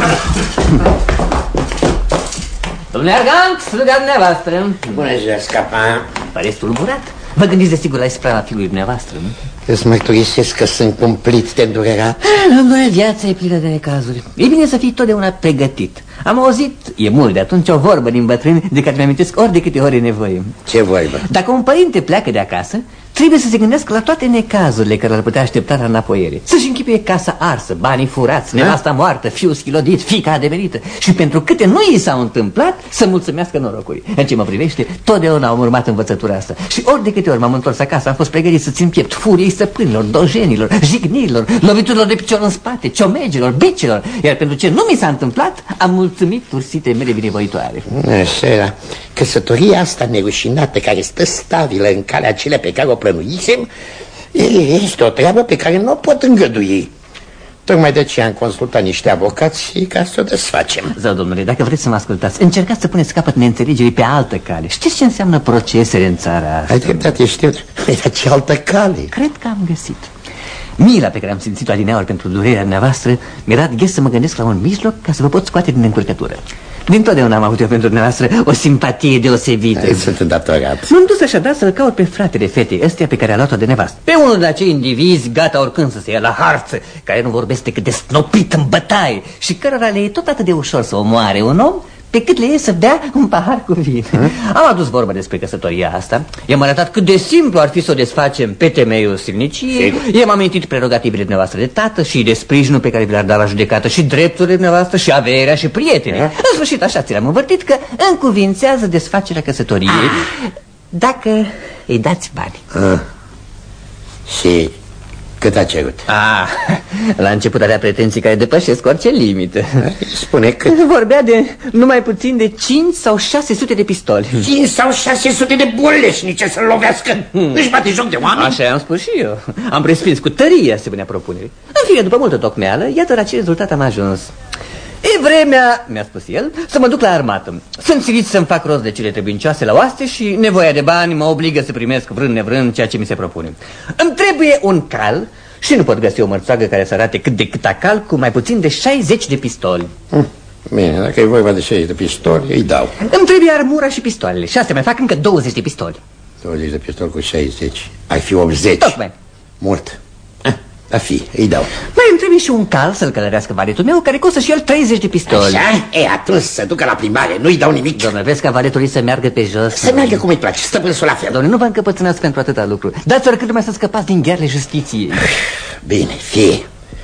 Domnule Argant, sluga dumneavoastră. Bună ziua, Scapin. Păreți tulburat? Vă gândiți desigur la isprava fiului dumneavoastră, nu? Îți mărturisesc că sunt cumplit de îndurerat. Domnule, viața e plină de necazuri. E bine să fii totdeauna pregătit. Am auzit, e mult de atunci, o vorbă din bătrâni de care mi-amintesc ori de câte ori e nevoie. Ce vorbă? Dacă un părinte pleacă de acasă, trebuie să se gândească la toate necazurile care ar putea aștepta la înapoiere. Să-și închipuie casa arsă, banii furați, nevasta moartă, fiul schilodit, fiica adeverită. Și pentru câte nu i s-au întâmplat, să mulțumească norocului. În ce mă privește, totdeauna am urmat învățătura asta. Și ori de câte ori m-am întors acasă, am fost pregătit să țin piept furiei stăpânilor, dojenilor, jignirilor, loviturilor de picior în spate, ciomegilor, bicilor. Iar pentru ce nu mi s-a întâmplat, am mulțumit ursitei mele binevoitoare. Așa era. Căsătoria asta nerușinată care stă stabilă în calea acelea pe care o plănuisem este o treabă pe care nu o pot îngădui. Tocmai de aceea am consultat niște avocați ca să o desfacem. Zău, domnule, dacă vreți să mă ascultați, încercați să puneți capăt neînțelegerii pe altă cale. Știți ce înseamnă procesele în țara asta? Ai dreptate, știu. Dar ce altă cale? Cred că am găsit. Mila pe care am simțit-o adineaori pentru durerea dumneavoastră mi-a dat ghes să mă gândesc la un mijloc ca să vă pot scoate din încurcătură. Dintotdeauna am avut eu pentru dumneavoastră o simpatie deosebită. Sunt îndatorat. M-am dus așadar să-l caut pe fratele fetei ăstea pe care a luat-o de nevastă. Pe unul de acei indivizi gata oricând să se ia la harță, care nu vorbesc decât de snopit în bătaie și cărora le e tot atât de ușor să omoare un om pe cât le e să bea un pahar cu vin. Am adus vorba despre căsătoria asta. I-am arătat cât de simplu ar fi să o desfacem pe temeiul silniciei. I-am amintit prerogativele dumneavoastră de tată și de sprijinul pe care vi l-ar da la judecată și drepturile dumneavoastră și averea și prietenii. În sfârșit așa ți l-am învârtit că încuvințează desfacerea căsătoriei dacă îi dați bani. Și cât a cerut? La început avea pretenții care depășesc orice limită. Spune cât? Vorbea de numai puțin de 5 sau 600 de pistoli. 5 sau 600 de boleșnice să-l lovească. Își bate joc de oameni? Așa am spus și eu. Am respins cu tărie asemenea propuneri. În fine, după multă tocmeală, iată la ce rezultat am ajuns. E vremea, mi-a spus el, să mă duc la armată. Sunt silit să-mi fac rost de cele trebuincioase la oaste și nevoia de bani mă obligă să primesc vrând nevrând ceea ce mi se propune. Îmi trebuie un cal și nu pot găsi o mărțoagă care să arate cât de cât cal cu mai puțin de 60 de pistoli. Bine, dacă e vorba de 60 de pistoli, îi dau. Îmi trebuie armura și pistoalele și astea mai fac încă 20 de pistoli. 20 de pistoli cu 60, ai fi 80. Tocmai. Mult. A fi, îi dau. Mai îmi trebuie și un cal să-l călărească valetul meu, care costă și el 30 de pistoli. Așa? E, atunci să ducă la plimbare, nu-i dau nimic. Domnule, vezi ca valetul să meargă pe jos? Să meargă cum îi place, stăpânsul la fel. Domnule, nu vă încăpățânați pentru atâta lucru. Dați oricât mai să scăpați din ghearele justiției. Bine, fie.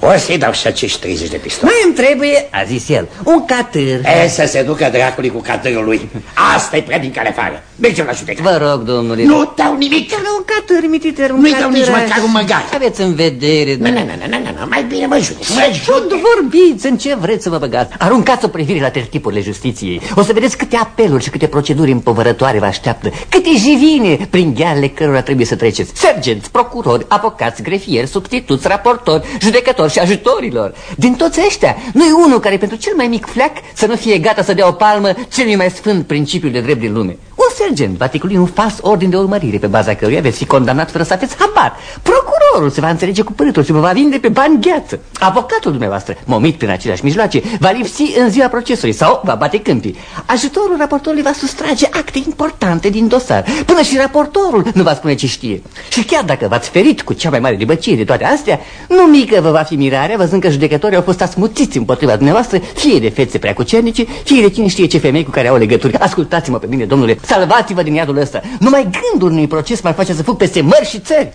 O să-i dau și acești 30 de pistoli. Mai îmi trebuie, a zis el, un catâr. Să se ducă dracului cu catârul lui. Asta e prea din cale afară. Mergem la judecată. Vă rog, domnule. Nu dau nimic. Un catâr, mititer, un Nu-i catâr. dau nici măcar un măgar. Aveți în vedere. Nu, mai bine mă judec. Vorbiți, în ce vreți să vă băgați. Aruncați o privire la tertipurile justiției. O să vedeți câte apeluri și câte proceduri împovărătoare vă așteaptă. Câte jivine prin ghearele cărora trebuie să treceți. Sergenți, procurori, avocați, grefieri, substituți, raportori, judecători și ajutorilor. Din toți ăștia, nu e unul care pentru cel mai mic fleac să nu fie gata să dea o palmă celui mai sfânt principiul de drept din lume. Un sergent va ticuli un fals ordin de urmărire pe baza căruia veți fi condamnat fără să aveți habar. Procurorul se va înțelege cu părâtul și vă va vinde pe bani gheață. Avocatul dumneavoastră, momit prin aceleași mijloace, va lipsi în ziua procesului sau va bate câmpii. Ajutorul raportorului va sustrage acte importante din dosar. Până și raportorul nu va spune ce știe. Și chiar dacă v-ați ferit cu cea mai mare libăcie de toate astea, nu mică vă va fi mirarea văzând că judecătorii au fost asmuțiți împotriva dumneavoastră, fie de fețe prea cucernice, fie de cine știe ce femei cu care au legături. Ascultați-mă pe mine, domnule, salvați-vă din iadul ăsta. Numai gândul unui proces mai face să fug peste mări și țări.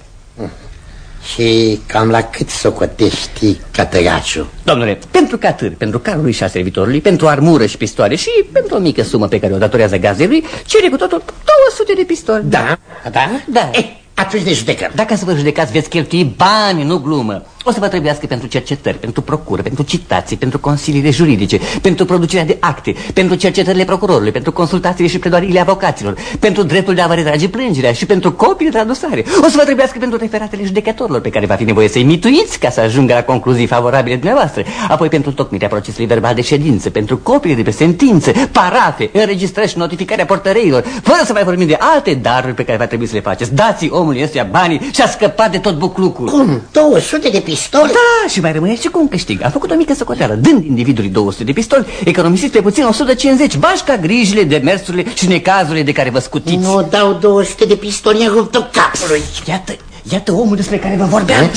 Și cam la cât socotești catăraciul? Domnule, pentru catâr, pentru carul lui și a servitorului, pentru armură și pistoale și pentru o mică sumă pe care o datorează gazdelui, cere cu totul 200 de pistoli. Da? Da. Atunci ne judecăm. Dacă să vă judecați, veți cheltui bani, nu glumă. O să vă trebuiască pentru cercetări, pentru procură, pentru citații, pentru consiliile juridice, pentru producerea de acte, pentru cercetările procurorului, pentru consultațiile și pledoariile avocaților, pentru dreptul de a vă retrage plângerea și pentru copiile de la dosare. O să vă trebuiască pentru referatele judecătorilor pe care va fi nevoie să-i mituiți ca să ajungă la concluzii favorabile dumneavoastră. Apoi pentru tocmirea procesului verbal de ședință, pentru copiile de pe sentințe, parafe, înregistrări și notificarea portăreilor, fără să mai vorbim de alte daruri pe care va trebui să le faceți. Dați omului ăstuia banii și a scăpat de tot buclucul. Cum? 200 de pistoli? Da, și mai rămâne și cu un câștig. A făcut o mică socoteală. Dând individului 200 de pistoli, economisiți pe puțin 150, bașca grijile, demersurile și necazurile de care vă scutiți. Nu dau 200 de pistoli în ruptul capului. Iată omul despre care vă vorbeam.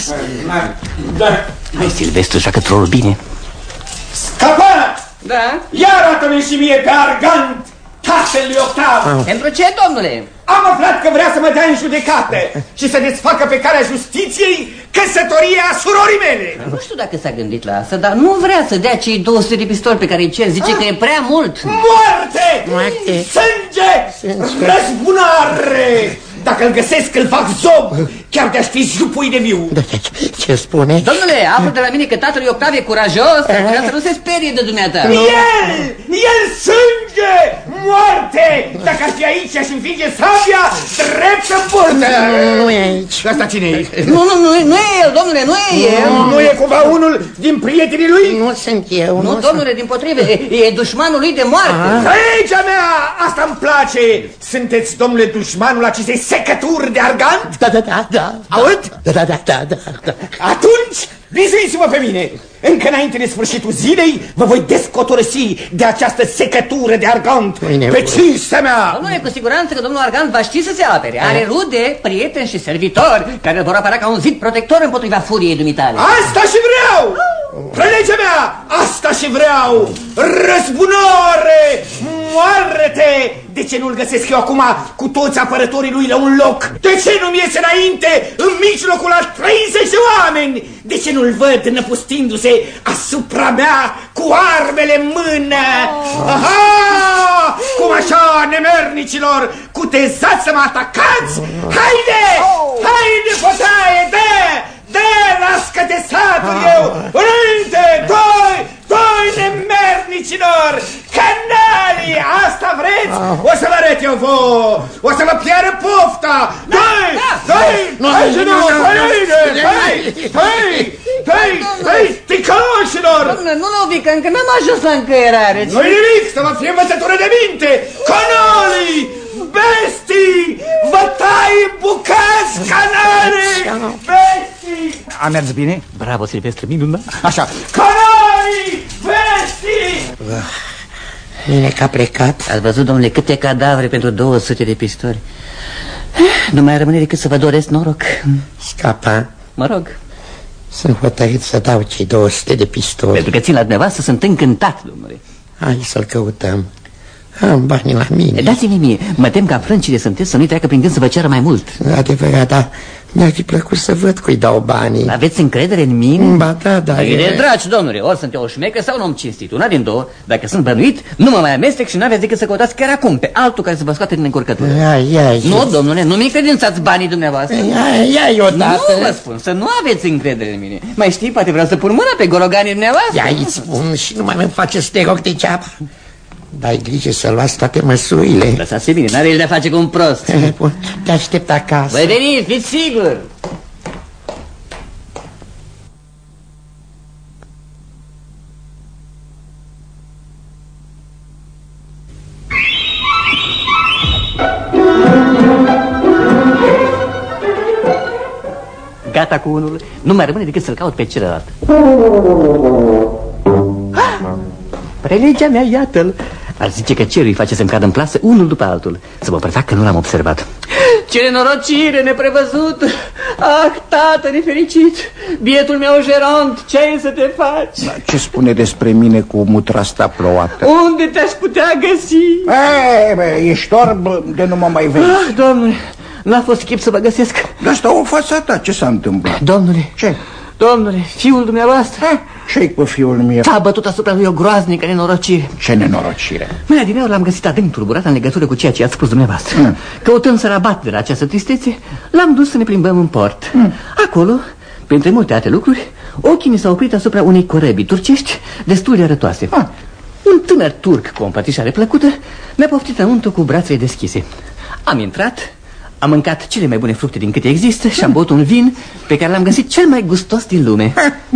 Hai, Silvestru, joacă trolul bine. Scăpat! Da? Ia arată-mi și mie pe Argant, tatăl lui Octav. Pentru ce, domnule? Am aflat că vrea să mă dea în judecată și să desfacă pe calea justiției căsătoria surorii mele. Nu știu dacă s-a gândit la asta, dar nu vrea să dea cei 200 de pistoli pe care îi cer. Zice că e prea mult. Moarte! Sânge! Răzbunare! Dacă îl găsesc, îl fac zob, chiar de-aș fi jupui de viu. Ce spune? Domnule, aflu de la mine că tatăl Octav e curajos, ca să nu se sperie de dumneata. El sânge! Moarte! Dacă ar fi aici și învinge sabia, drept în burtă! Nu e aici. Asta cine e? Nu e el, domnule, nu e el. Nu e cumva unul din prietenii lui? Nu sunt eu. Nu, domnule, dimpotrivă, e dușmanul lui de moarte. Legea mea! Asta-mi place! Sunteți, domnule, dușmanul acestei secături de Argant? Da. Aud? Da. Atunci, vizuiți-mă pe mine! Încă înainte de sfârșitul zilei, vă voi descotorsi de această secătură de Argant pe cinstea mea! Domnule, cu siguranță că domnul Argant va ști să se apere. Are rude, prieteni și servitori care îl vor apăra ca un zid protector împotriva furiei dumitale. Asta și vreau! Prelegea mea! Asta și vreau! Răzbunare! Moară-te! De ce nu-l găsesc eu acum cu toți apărătorii lui la un loc? De ce nu-mi iese înainte în mijlocul a 30 de oameni? De ce nu-l văd năpustindu-se asupra mea cu armele în mână? Aha! Cum așa, nemernicilor, cutezați să mă atacați? Haide! Haide, fotaie, dă, lască-te satul eu! Înainte, doi nemernicilor! Canalii, asta vreți? O să vă arăt eu vouă! O să vă piară pofta! Hai, ticoșilor! Dom'le, nu lovi, că încă n-am ajuns la încăierare. Nu-i nimic, să vă fie învățătură de minte! Canalii! Bestii! Vă tai bucați, canale! Bestii! A mers bine? Bravo, Silvestru, minunat. Așa. Canalii! Bestii! Bine că a plecat. Ați văzut, domnule, câte cadavre pentru 200 de pistoli. Nu mai rămâne decât să vă doresc noroc. Scapa. Mă rog. Sunt hotărât să dau cei 200 de pistoli. Pentru că țin la dumneavoastră, sunt încântat, domnule. Hai să-l căutăm. Am banii la mine. Dați-mi mie, mă tem ca frâncile sunteți să nu-i treacă prin gând să vă ceară mai mult. Adevărat, da. Mi-ar fi plăcut să văd cui dau banii. Aveți încredere în mine? Ba da. E dragi, domnule, ori sunt eu o șmecă sau un om cinstit. Una din două. Dacă sunt bănuit, nu mă mai amestec și n-aveți decât să căutați chiar acum pe altul care să vă scoate din încurcătură. Nu, domnule, nu mi credințați banii dumneavoastră. Ia odată. Nu vă spun, să nu aveți încredere în mine. Mai știi, poate vreau să pun mâna pe goroganii dumneavoastră. Ia îți spun și nu mai mă face să te rog degeaba. Dai grijă să luați toate măsurile. Lăsați bine, n-are el de-a face cu un prost. Te aștept acasă. Voi veni, fiți sigur. Gata cu unul, nu mai rămâne decât să-l caut pe celălalt. Prelegea mea, iată-l. Ar zice că cerul îi face să-mi cadă în plasă unul după altul. Să mă prefac că nu l-am observat. Ce nenorocire, neprevăzut! Ah, tată nefericit! Bietul meu Geront, ce ai să te faci? Da, ce spune despre mine cu mutra asta plouată? Unde te-aș putea găsi? Ești orb de nu mă mai vezi. Ah, domnule, n-a fost chip să vă găsesc. Dar stau în fața ta, ce s-a întâmplat? Domnule, ce? Domnule, fiul dumneavoastră Ce-i cu fiul meu? s-a bătut asupra lui o groaznică nenorocire. Ce nenorocire? Mai adineauri l-am găsit adânc turburat în legătură cu ceea ce ați spus dumneavoastră. Căutând să rabat de la această tristețe, l-am dus să ne plimbăm în port. Acolo, printre multe alte lucruri, ochii mi s-au oprit asupra unei corăbii turcești destul de arătoase. Un tânăr turc cu o împățișare plăcută mi-a poftit înăuntru cu brațele deschise. Am intrat, am mâncat cele mai bune fructe din câte există și am băut un vin pe care l-am găsit cel mai gustos din lume.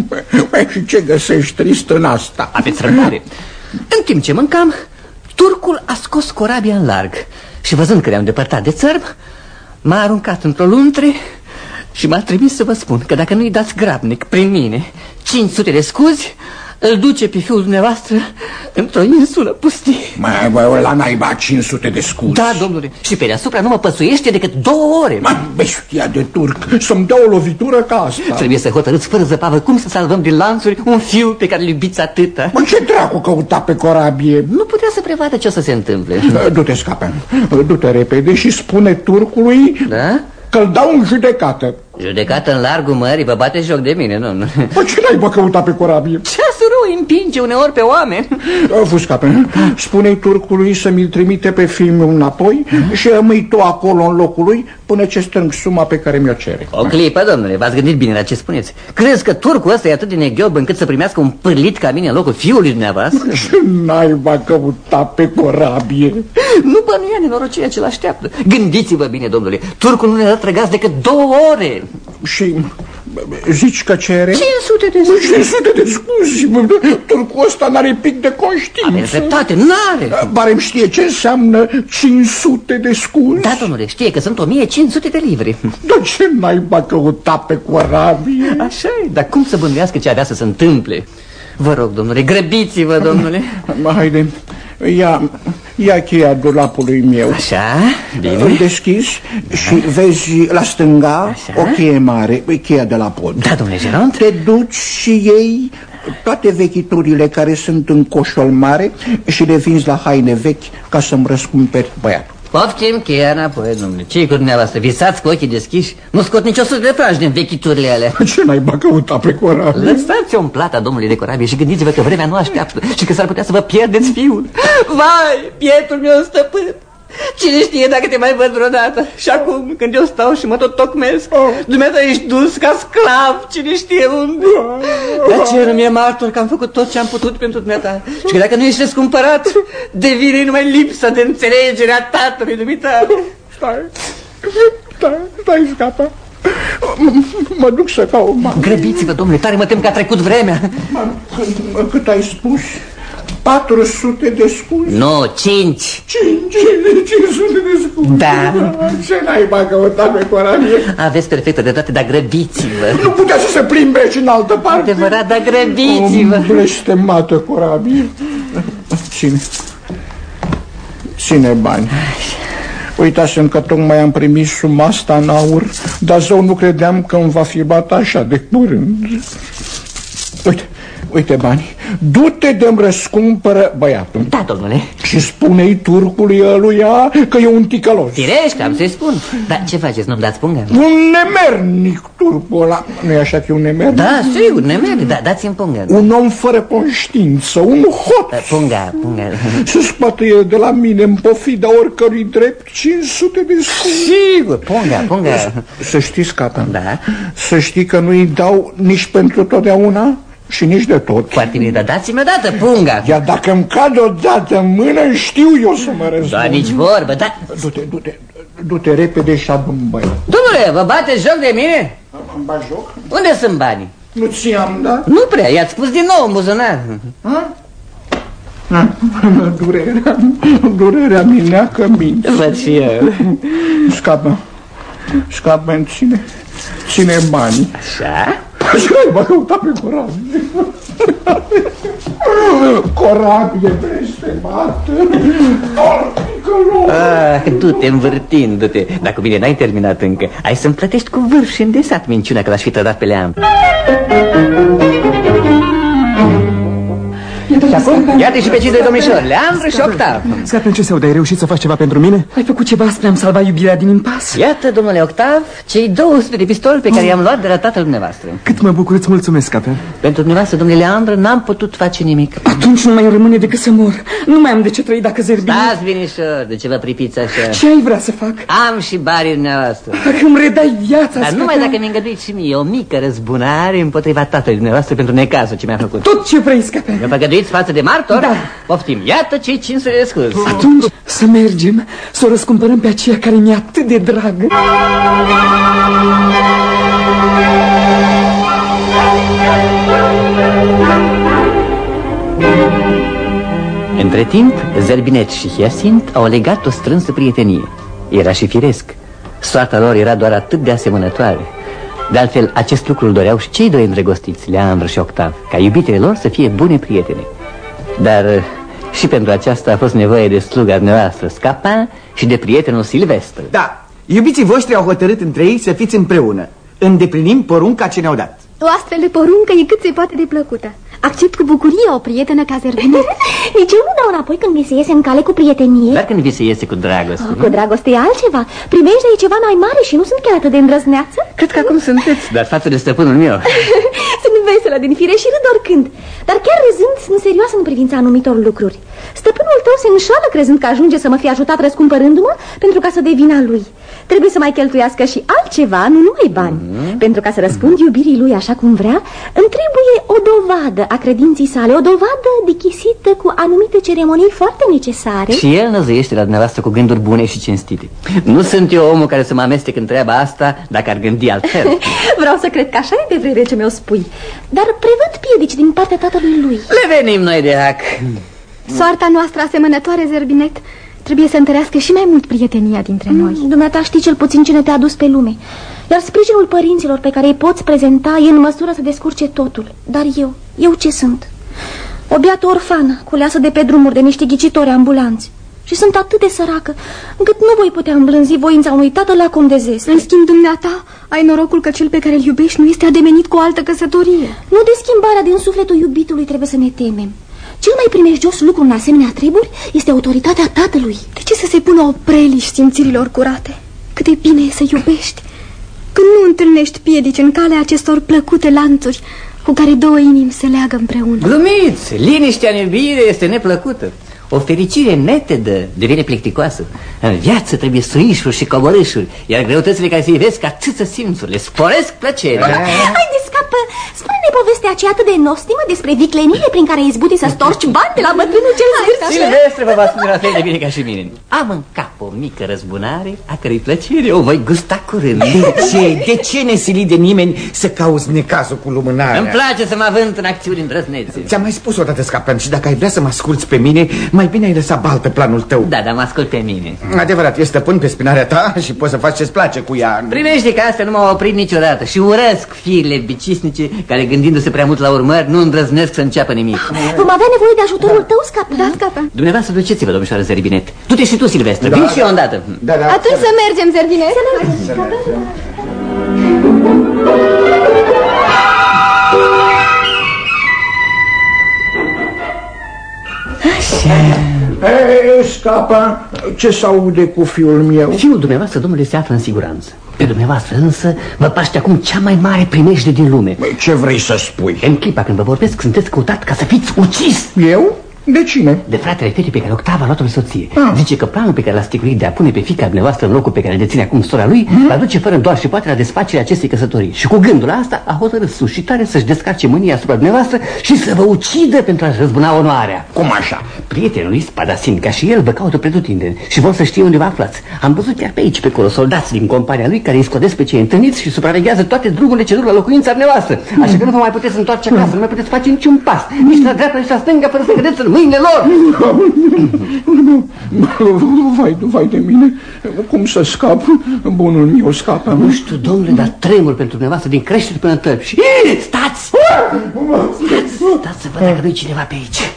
Și ce găsești trist în asta? Aveți răbdare. În timp ce mâncam, turcul a scos corabia în larg și văzând că ne-am depărtat de țărm, m-a aruncat într-o luntre și m-a trimis să vă spun că dacă nu-i dați grabnic prin mine 500 de scuzi, îl duce pe fiul dumneavoastră într-o insulă pustie. Mai la naiba 500 de scuzi. Da, domnule, și pe deasupra nu mă păsuiește decât 2 ore. Bestia de turc, să-mi dea o lovitură ca asta. Trebuie să hotărâți fără zăpavă cum să salvăm din lanțuri un fiu pe care îl iubiți atâta. Ce dracu căuta pe corabie? Nu putea să prevadă ce o să se întâmple. Du-te, Scapen, du-te repede și spune turcului că-l dau în judecată. Judecată în largul mării, vă bate joc de mine, nu? Ce n-ai căuta pe corabie? Ceasul îi împinge uneori pe oameni. Fuscapen, spune-i turcului să mi-l trimite pe fiul meu înapoi și rămâi tu acolo în locul lui până ce strâng suma pe care mi-o cere. O clipă, domnule, v-ați gândit bine la ce spuneți? Crezi că turcul ăsta e atât de neghiob încât să primească un pârlit ca mine în locul fiului dumneavoastră? Ce n-ai căuta pe corabie? Nu bănuia nenorocirea ce l-așteaptă. Gândiți-vă bine, domnule, turcul nu ne dă trăgați decât 2 ore. Și zici că cere? 500 de scuzi. 500 de scuzi. Turcul ăsta n-are pic de conștiință. Aveți dreptate, n-are. Pare-mi știe ce înseamnă 500 de scuzi. Da, domnule, știe că sunt 1500 de livre. Dar ce n-ai căuta pe corabie? Așa-i, dar cum să bănuiască ce avea să se întâmple? Vă rog, domnule, grăbiți-vă, domnule. Haide, ia cheia dulapului meu. Așa, bine. Îl deschizi și vezi la stânga o cheie mare, cheia de la pod. Da, domnule Geront. Te duci și iei toate vechiturile care sunt în coșul mare și le vinzi la haine vechi ca să-mi răscumperi băiatul. Poftim cheia înapoi, domnule. Ce-i cu dumneavoastră? Visați cu ochii deschiși? Nu scot nici 100 de franci din vechiturile alea. Ce n-ai căuta pe corabie? Lăsați-o în plata domnului de corabie și gândiți-vă că vremea nu așteaptă și că s-ar putea să vă pierdeți fiul. Vai, bietul meu stăpân! Cine știe dacă te mai văd vreodată? Și acum, când eu stau și mă tot tocmesc, dumneata ești dus ca sclav, cine știe unde. Dar cer mi-e martor că am făcut tot ce am putut pentru dumneata și că dacă nu ești răscumpărat, devine numai lipsa de înțelegere a tatălui dumitale. Stai, Scapa. Mă duc să caut mama. Grăbiți-vă, domnule, tare mă tem că a trecut vremea. Cât ai spus? 400 de scuzi? Nu, 500 de scuzi? Da. Ce n-ai căutat pe corabie? Aveți perfectă dreptate, dar grăbiți-vă. Nu putea să se plimbe și în altă parte. Adevărat, dar grăbiți-vă. O blestemată corabie. Ține bani. Uitați-mi că tocmai am primit suma asta în aur, dar zău nu credeam că îmi va fi luat așa de curând. Uite bani, du-te de-mi răscumpără băiatul. Da, domnule. Și spune-i turcului ăluia că e un ticălos. Firești, am să-i spun. Dar ce faceți, nu-mi dați punga? Un nemernic turcul ăla. Nu-i așa că e un nemernic? Da, sigur, nemernic, da, dați-mi punga. Un om fără conștiință, un hoț. Punga. Să scoate el de la mine în pofida oricărui drept 500 de sculi. Sigur, punga. Să știți, Capen, da? Să știi că nu-i dau nici pentru totdeauna și nici de tot. Foarte bine, dar dați-mi odată punga. Iar dacă îmi cad odată în mână, știu eu să mă răzbun. Da, nici vorbă, da. Du-te repede și adu-mi bani. Domnule, vă bateți joc de mine? Îmi bagi joc? Unde sunt banii? Nu ți-am dat? Nu prea, i-ați spus din nou în buzunar. Durerea mineacă minți. Văd și eu. Scapă, ține banii. Așa? Așa-i mă căuta pe corabie. Corabie blestemată. Du-te învârtindu-te. Dar cu mine n-ai terminat încă. Ai să-mi plătești cu vârf și îndesat minciuna că l-aș fi trădat pe Leandru. Iată și pe cei doi domnișori, Leandru și Octav. Scapen, ce se aude? Ai reușit să faci ceva pentru mine? Ai făcut ceva spre a-mi salva iubirea din impas? Iată, domnule Octav, cei 200 de pistoli pe care i-am luat de la tatăl dumneavoastră. Cât mă bucur, îți mulțumesc, Scapen. Pentru dumneavoastră, domnule Leandru, n-am putut face nimic. Atunci nu mai rămâne decât să mor. Nu mai am de ce trăi dacă Zerbine. Stați, binișor, de ce vă pripiți așa? Ce ai vrea să fac? Am și banii dumneavoastră. Dacă îmi redai viața, dar numai dacă mi îngăduiți și mie o mică răzbunare împotriva tatălui dumneavoastră pentru necazul ce mi-a făcut. Tot ce vrei, Scapen. Mi-o făgăduiți față de martor? Da. Poftim, iată cei 500 de scurs. Atunci să mergem, să o răscumpărăm pe aceea care mi-e atât de dragă. Între timp, Zerbinet și Hiacint au legat o strânsă prietenie. Era și firesc. Soarta lor era doar atât de asemănătoare. De altfel, acest lucru îl doreau și cei doi îndrăgostiți, Leandru și Octav, ca iubitele lor să fie bune prietene. Dar și pentru aceasta a fost nevoie de sluga noastră, Scapin, și de prietenul Silvestru. Da, iubiții voștri au hotărât între ei să fiți împreună. Îndeplinim porunca ce ne-au dat. O astfel de poruncă e cât se poate de plăcută. Accept cu bucurie o prietenă ca Zerbinet. Nici eu nu dau înapoi când mi se iese în cale cu prietenie. Dar când vi se iese cu dragoste, Cu dragoste e altceva. Primejdea e ceva mai mare și nu sunt chiar atât de îndrăzneață. Cred că acum sunteți, dar față de stăpânul meu. Sunt veselă din fire și râd oricând. Dar chiar râzând sunt serioasă în privința anumitor lucruri. Stăpânul tău se înșală crezând că ajunge să mă fie ajutat răscumpărându-mă pentru ca să devin a lui. Trebuie să mai cheltuiască și altceva, nu numai bani. Pentru ca să răspund iubirii lui așa cum vrea, îmi trebuie o dovadă a credinții sale, o dovadă dichisită cu anumite ceremonii foarte necesare. Și el năzăiește la dumneavoastră cu gânduri bune și cinstite. Nu sunt eu omul care să mă amestec în treaba asta dacă ar gândi altfel. Vreau să cred că așa e de vreme ce mi-o spui. Dar prevăd piedici din partea tatălui lui. Le venim noi de hac. Soarta noastră asemănătoare, Zerbinet, trebuie să întărească și mai mult prietenia dintre noi. Dumneata știi cel puțin cine te-a adus pe lume. Iar sprijinul părinților pe care îi poți prezenta e în măsură să descurce totul. Dar eu ce sunt? O biată orfană, culeasă de pe drumuri de niște ghicitori ambulanți. Și sunt atât de săracă, încât nu voi putea îmblânzi voința unui tată lacom de zestre. În schimb, dumneata, ai norocul că cel pe care îl iubești nu este ademenit cu o altă căsătorie. Nu de schimbarea din sufletul iubitului trebuie să ne temem. Cel mai primejdios lucru în asemenea treburi este autoritatea tatălui. De ce să se pună opreliș simțirilor curate? Cât de bine e să iubești când nu întâlnești piedici în calea acestor plăcute lanțuri cu care două inimi se leagă împreună. Glumiți! Liniștea în iubire este neplăcută. O fericire netedă devine plicticoasă. În viață trebuie suișuri și coborâșuri, iar greutățile care se ivesc atâță simțurile sporesc plăcerea. Haide, scapă! Spune-ne povestea aceea atât de nostimă despre viclenile prin care izbuti să storci bani de la bătrânul cel zârț. Silvestre vă va spune la fel de bine ca și mine. Am în cap o mică răzbunare a cărei plăcere o voi gusta curând. De ce ne sili de nimeni să cauți necazul cu lumânarea? Îmi place să mă avânt în acțiuni îndrăznețe. Ți-am mai spus odată, Scapen, și dacă ai vrea să mă asculți pe mine, mai bine ai lăsat baltă planul tău. Da, dar mă ascult pe mine. Adevărat, ești stăpân pe spinarea ta și poți să faci ce-ți place cu ea. Primește că astea nu m-au oprit niciodată și urăsc firile bicisnice care, gândindu-se prea mult la urmări, nu îndrăznesc să înceapă nimic. Vom avea nevoie de ajutorul tău, Scapin. Da, Scapin. Dumneavoastră duceți-vă, domnișoară Zerbinet. Du-te și tu, Silvestre. Vin și eu îndată. Da. Atunci să mergem, Zerbinet. Scapa, ce s-aude cu fiul meu? Fiul dumneavoastră, domnule, se află în siguranță. Pe dumneavoastră însă vă paște acum cea mai mare primejde din lume. Ce vrei să spui? În clipa când vă vorbesc, sunteți căutat ca să fiți ucis. Eu? De cine? De fratele fetei pe care Octav a luat-o de soție. Zice că planul pe care l-a sticuit de a pune pe fiica dumneavoastră în locul pe care îl deține acum sora lui va duce fără doar și poate la desfacerea acestei căsătorii. Și cu gândul asta a hotărât sus și tare să-și descarce mânia asupra dumneavoastră și să vă ucidă pentru a-și răzbuna onoarea. Cum așa? Prietenul lui, Spadasin, ca și el, vă caută pretutindeni și vor să știe unde vă aflați. Am văzut chiar pe aici, pe acolo, soldați din compania lui care îi scodesc pe cei întâlniți și supraveghează toate drumurile ce duc la locuința dumneavoastră. Așa că nu vă mai puteți întoarce acasă, nu mai puteți face niciun pas, nici la dreapta, nici la stânga, fără să cădeți în mâinile lor. Vai de mine, cum să scap? Bunul meu scapă. Nu știu, domnule, dar tremur pentru dumneavoastră din creștere până în tălpi. Stați! Stați să văd dacă nu-i cineva pe aici.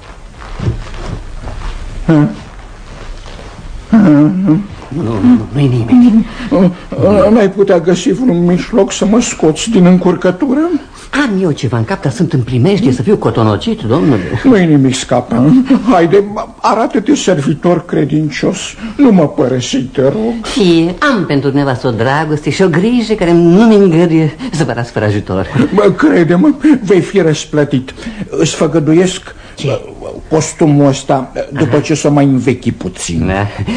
Nu-i nimeni. N-ai putea găsi vreun mijloc să mă scoți din încurcătură? Am eu ceva în cap, dar sunt în primejdie să fiu cotonocit, domnule. Nu-i nimic, scapă. Haide, arată-te servitor credincios. Nu mă părăsi, te rog. Fie, am pentru dumneavoastră o dragoste și o grijă care nu mi îngăduie să vă las fără ajutor. Crede-mă, vei fi răsplătit. Îți făgăduiesc costumul ăsta după ce s-o mai învechi puțin.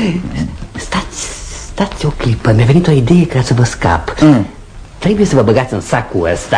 Stați o clipă, mi-a venit o idee ca să vă scap. Trebuie să vă băgați în sacul ăsta.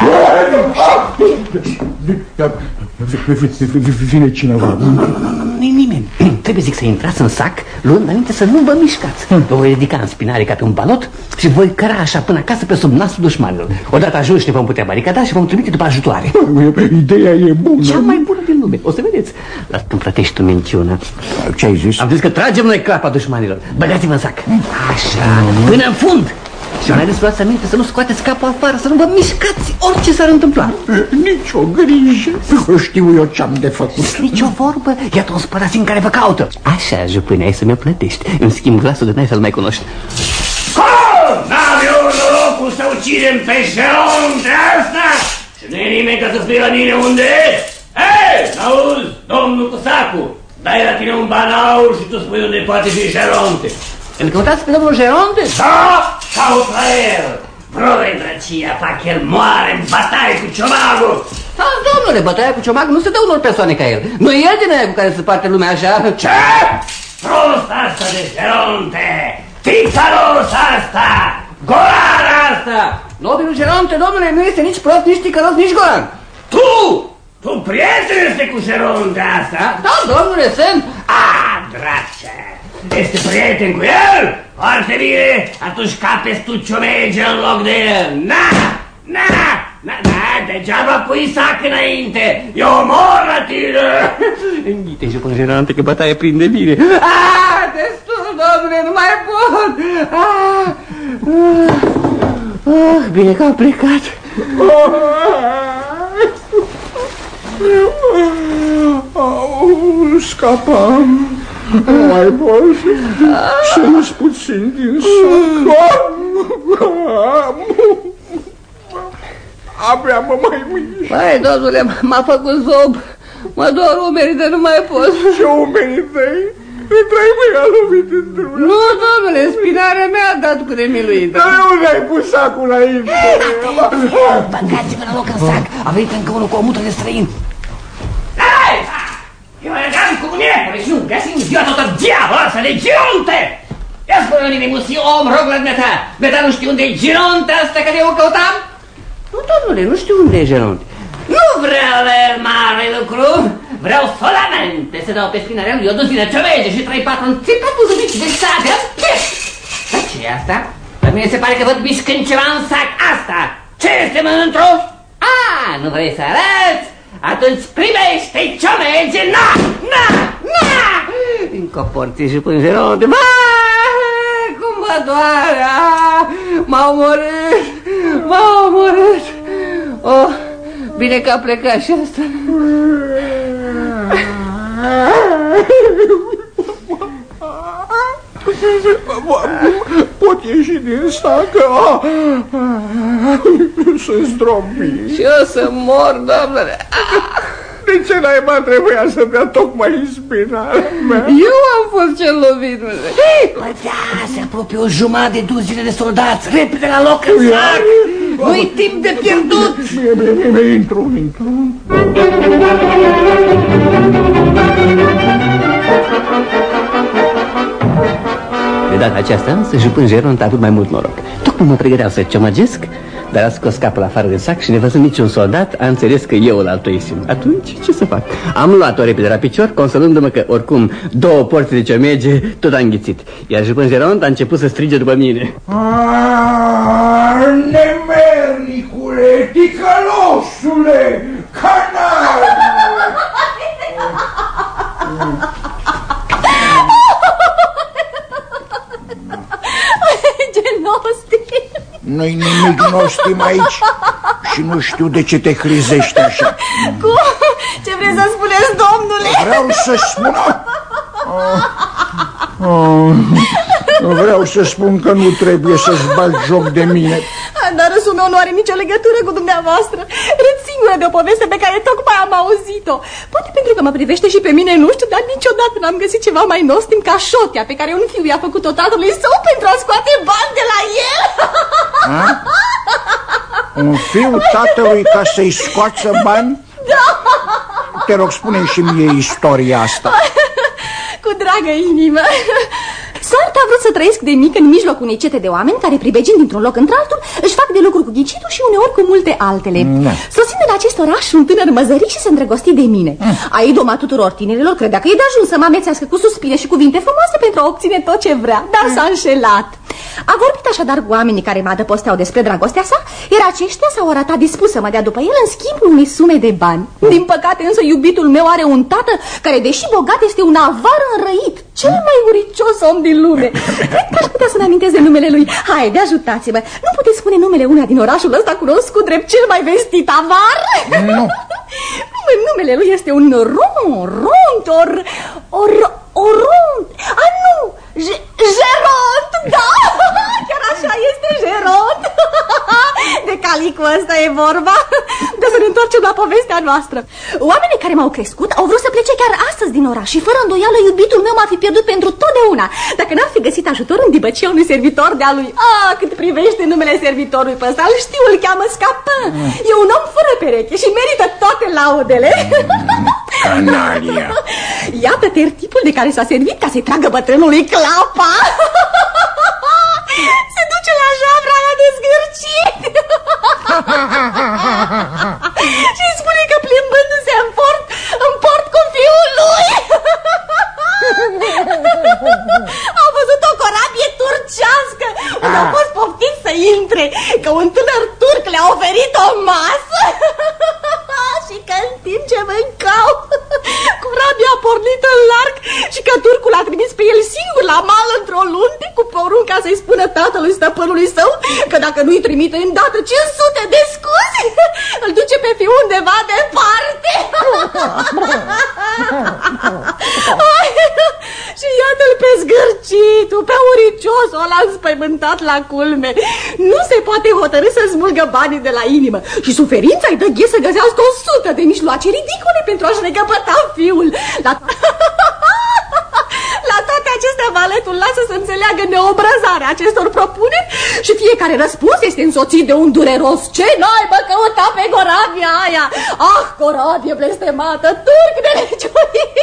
Vine cineva. Nu-i nimeni. Trebuie, zic, să intrați în sac, luând înainte să nu vă mișcați. Vă voi ridica în spinare ca pe un balot și voi căra așa până acasă pe sub nasul dușmanilor. Odată ajunși ne vom putea baricada și vom trimite după ajutoare. Ideea e bună. Cea mai bună din lume. O să vedeți. Lasă-mi, frătești tu minciună. Ce ai zis? Am zis că tragem noi clapa dușmanilor. Băgați-vă în sac. Așa, până în fund. Și mai ales luați aminte să nu scoateți capul afară, să nu vă mișcați, orice s-ar întâmpla. Nici o grijă. Știu eu ce-am de făcut. Nici o vorbă. Iată un Spadasin care vă caută. Așa, jupâne, ai să mi-o plătești. În schimb, glasul de n-ai să-l mai cunoști. N-am eu norocul să ucidem pe Geronte asta? Și nu e nimeni ca să spui la mine unde e? Hei, n-auzi, domnul cu sacul, dai la tine un banaur și tu spui unde poate fi Geronte. Îl căutați pe domnul Geronte? Da, caut la el. Vroi, drăcia, fac el moare în bătaie cu ciomagul. Da, domnule, bătaia cu ciomagul nu se dă unor persoane ca el. Nu e el din aia cu care se parte lumea așa. Ce? Prost asta de Geronte, ticălos asta, golan asta. Nobilul Geronte, domnule, nu este nici prost, nici ticălos, nici golan. Tu prieten este cu Geronte asta? Da, domnule, sunt. Drace! Este prieten cu el? Foarte bine, atunci capeți tu ciomege în loc de el. Na, degeaba pui sac înainte, eu omor la tine. Înghite, jupân Geronte, că bătaia prinde bine. Destul, domnule, nu mai pot. Bine că a plecat. Scapam. Nu mai pot să ies puțin din sac. Abia mă mai mișc. Băi, domnule, m-a făcut zob. Mă dor umerii, dar nu mai pot. Ce umerii tăi? Într-ai mâna lovit într-una. Nu, domnule, spinarea mea a dat cu nemiluită. Dar unde ai pus sacul înainte? Băgați-vă la loc în sac. A venit încă unul cu o mutră de străin. Hai! Eu eram cu mine, și nu găsim ziua toată diavola asta de Geronte! Ia spune la mine, musi, om, rog la dumneata, dumneata nu știu unde e Geronte asta care eu căutam? Nu, domnule, nu știu unde e Geronte. Nu vreau la el mare lucru, vreau solamente să dau pe spinarea lui o duzină ciomege și 3-4 înțepat uzăviți de sabia. Dar ce e asta? La mine se pare că văd mișcând ceva în sac asta. Ce este mănântru? Nu vrei să arăți? Atunci primește ciomege, na! Încă porții și până Geronte. Cum mă doare! M-a omorât! Oh, bine că a plecat și asta. Pot ieși din sac? Sunt zdrobit. Și eu să mor, domnule. De ce naiba trebuia să dea tocmai în spinarea mea? Eu am fost cel lovit. Păi da, se apropie o jumătate de duzine de soldați. Repede la loc în sac! Nu-i timp de pierdut! Bine, intru. De data aceasta însă jupân Geront a avut mai mult noroc. Tocmai mă pregăteam să ciomăgesc, dar a scos capul afară din sac și, nevăzând niciun soldat, a înțeles că eu îl altoisem. Atunci, ce să fac? Am luat-o repede la picior, consolându-mă că, oricum, 2 porții de ciomege tot a înghițit. Iar jupân Geront a început să strige după mine. Nemernicule, ticălosule, canal! Nu-i nimic nostim aici și nu știu de ce te crizești așa. Cum? Ce vreți să spuneți, domnule? Vreau să spun... Vreau să spun că nu trebuie să-ți bagi joc de mine. Dar râsul meu nu are nicio legătură cu dumneavoastră. Râd singură de o poveste pe care tocmai am auzit-o. Poate pentru că mă privește și pe mine, nu știu, dar niciodată n-am găsit ceva mai nostim ca șotea pe care un fiu i-a făcut-o tatălui său pentru a scoate bani de la el. A? Un fiu tatălui ca să-i scoață bani? Da. Te rog, spune-mi și mie istoria asta. Cu dragă inimă. Soarta a vrut să trăiesc de mic în mijlocul unei cete de oameni care, pribegind dintr-un loc într-altul, își fac de lucru cu ghicitul și uneori cu multe altele. Sosind în acest oraș, un tânăr măzărit și se îndrăgosti de mine. Aidoma tuturor tinerilor credea că e de ajuns să mă amețească cu suspine și cuvinte frumoase pentru a obține tot ce vrea, dar s-a înșelat. A vorbit așadar cu oamenii care mă adăposteau despre dragostea sa, iar aceștia s-au arătat dispuși să mă dea după el în schimbul unei sume de bani. Din păcate însă iubitul meu are un tată care, deși bogat, este un avar înrăit, cel mai uricios om din lume. Cred că aș putea să-mi amintesc de numele lui. Haide, ajutați-mă. Nu puteți spune numele una din orașul ăsta cunoscut drept cel mai vestit avar? Nu. Numele lui este un Ront. Geront, da, chiar așa este, Geront. De calicul ăsta e vorba. Dar să ne întoarcem la povestea noastră. Oamenii care m-au crescut au vrut să plece chiar astăzi din oraș și fără îndoială iubitul meu m-a fi pierdut pentru totdeauna dacă n-ar fi găsit ajutor în dibăcia unui servitor de-a lui. Cât privește numele servitorului pe ăsta, îl știu, îl cheamă Scapin. E un om fără pereche și merită toate laudele. Canalia. Iată tertipul de care s-a servit ca să-i tragă bătrânului clapa. Se duce la jabra aia de zgârcit. Și îi spune că plimbându-se în port cu fiul lui au văzut o corabie turcească unde au fost poftiți să intre, că un tânăr turc le-a oferit o masă și că în timp ce mâncau, corabia a pornit în larg și că turcul a trimis pe el singur la mal într-o lunte cu porunca să-i spună tatălui stăpânului său că dacă nu-i trimite îndată 500 de scuze, îl duce pe fiul undeva departe. Și iată-l pe zgârcitul, pe uriciosul ăla înspăimântat la culme. Nu se poate hotărî să smulgă banii de la inimă și suferința îi dă ghe să găsească 100 de mijloace ridicole pentru a-și recăpăta fiul. La toate acestea, valetul lasă să înțeleagă neobrăzarea acestor propuneri și fiecare răspuns este însoțit de un dureros: ce naibă căuta pe corabia aia? Ah, corabie blestemată, turc de neciunii!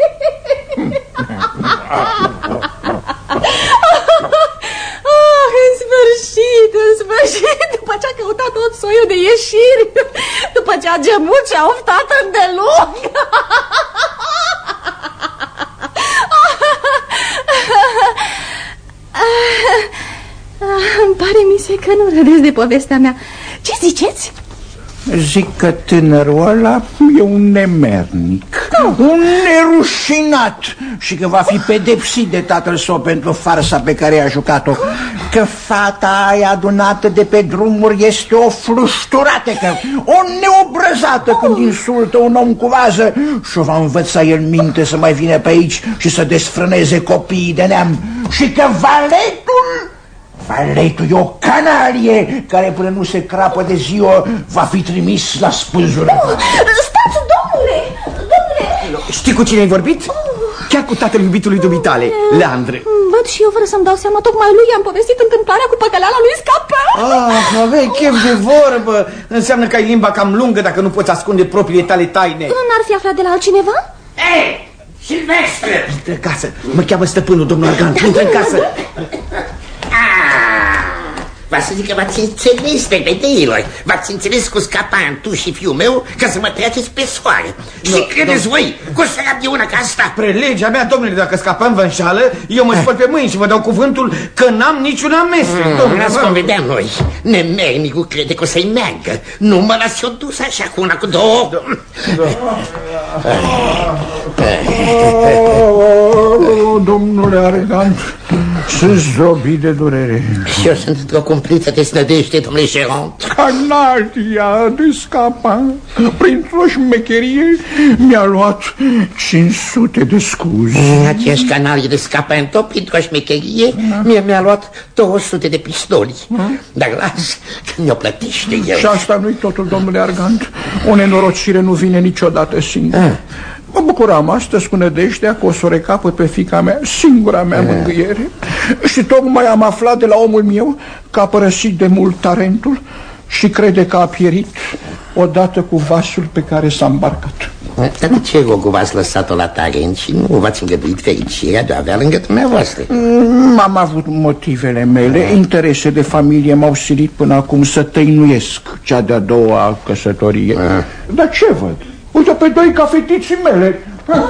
În sfârșit, după ce a căutat tot soiul de ieșiri, după ce a gemut și a oftat îndelung, îmi pare, mise, că nu râdeți de povestea mea. Ce ziceți? Zic că tânărul ăla e un nemernic, un nerușinat și că va fi pedepsit de tatăl său pentru farsa pe care i-a jucat-o. Că fata aia adunată de pe drumuri este o flușturatecă, o neobrăzată când insultă un om cu vază și o va învăța el minte să mai vină pe aici și să desfrâneze copiii de neam. Și că valetul e o canalie care până nu se crapă de ziua va fi trimis la spânzură. Stați, domnule! Știi cu cine ai vorbit? Chiar cu tatăl iubitului dumitale, Leandre. Văd și eu fără să-mi dau seama. Tocmai lui i-am povestit întâmplarea cu păcăleala lui Scapin. Aveai chef de vorbă. Înseamnă că ai limba cam lungă dacă nu poți ascunde propriile tale taine. N-ar fi aflat de la altcineva? Ei, Silvestre! Intră în casă. Mă cheamă stăpânul, domnul Argant. Intră în casă. Va să zic că v-ați înțeles, vedeilor. V-ați înțeles cu Scapin, tu și fiul meu, ca să mă treceți pe soare. Și credeți voi că o să rabde una ca asta? Spre legea mea, domnule, dacă Scapin vă înșală, eu mă spăl pe mâini și vă dau cuvântul că n-am niciun amestec, domnule. N-ați convedeam noi. Nemernicul crede că o să-i meargă. Nu mă las eu dus așa cu una, cu două. Domnule Argant, sunt zdrobit de durere. Și eu sunt într-o cumplită desnădejde, domnule Geronte. Canalia de Scapin, printr-o șmecherie, mi-a luat 500 de scuze. Aceeași canalie de Scapin, tot printr-o șmecherie, mi-a luat 200 de pistoli. Dar las că mi-o plătește el. Și asta nu-i totul, domnule Argant. O nenorocire nu vine niciodată singură. Mă bucuram astăzi cu nădejdea că o să o recapăt pe fiica mea, singura mea mângâiere. Și tocmai am aflat de la omul meu că a părăsit de mult Tarentul și crede că a pierit odată cu vasul pe care s-a îmbarcat. Dar de ce rogul v-ați lăsat-o la Tarent și nu v-ați îngăduit fericirea de a avea lângă dumneavoastră? Am avut motivele mele, interese de familie m-au silit până acum să tăinuiesc cea de-a doua căsătorie. Dar ce văd? Uite pe doi ca fetiții mele.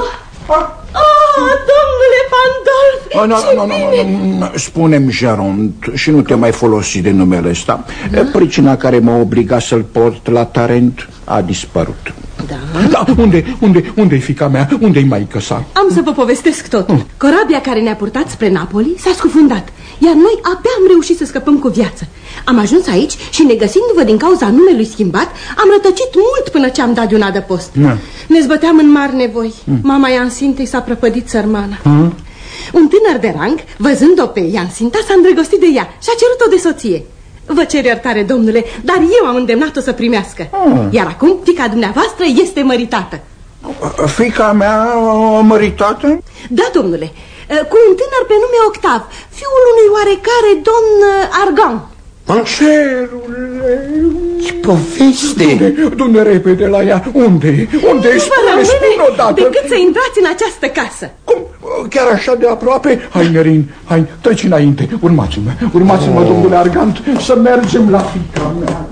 Domnule Pandolf, Nu, spune-mi, Geronte, și nu te mai folosi de numele ăsta. Pricina care m-a obligat să-l port la Tarent a dispărut. Da, unde-i fiica mea? Unde-i maică sa? Am să vă povestesc totul. Corabia care ne-a purtat spre Napoli s-a scufundat, iar noi abia am reușit să scăpăm cu viață. Am ajuns aici și, negăsindu-vă din cauza numelui schimbat, am rătăcit mult până ce am dat de un adăpost. Ne zbăteam în mari nevoi. Mama Iansintei s-a prăpădit sărmana. Un tânăr de rang, văzând-o pe Iansinta, s-a îndrăgostit de ea și a cerut-o de soție. Vă cer iertare, domnule, dar eu am îndemnat-o să primească. Iar acum fiica dumneavoastră este măritată. Fiica mea măritată? Da, domnule, cu un tânăr pe nume Octav, fiul unui oarecare domn Argan. Cerule! Ce poveste! Du-ne repede la ea. Unde? Spune odată. Decât să intrați în această casă. Cum? Chiar așa de aproape? Hai, Nerin, hai, treci înainte. Urmați-mă, domnule Argant, să mergem la fiica mea.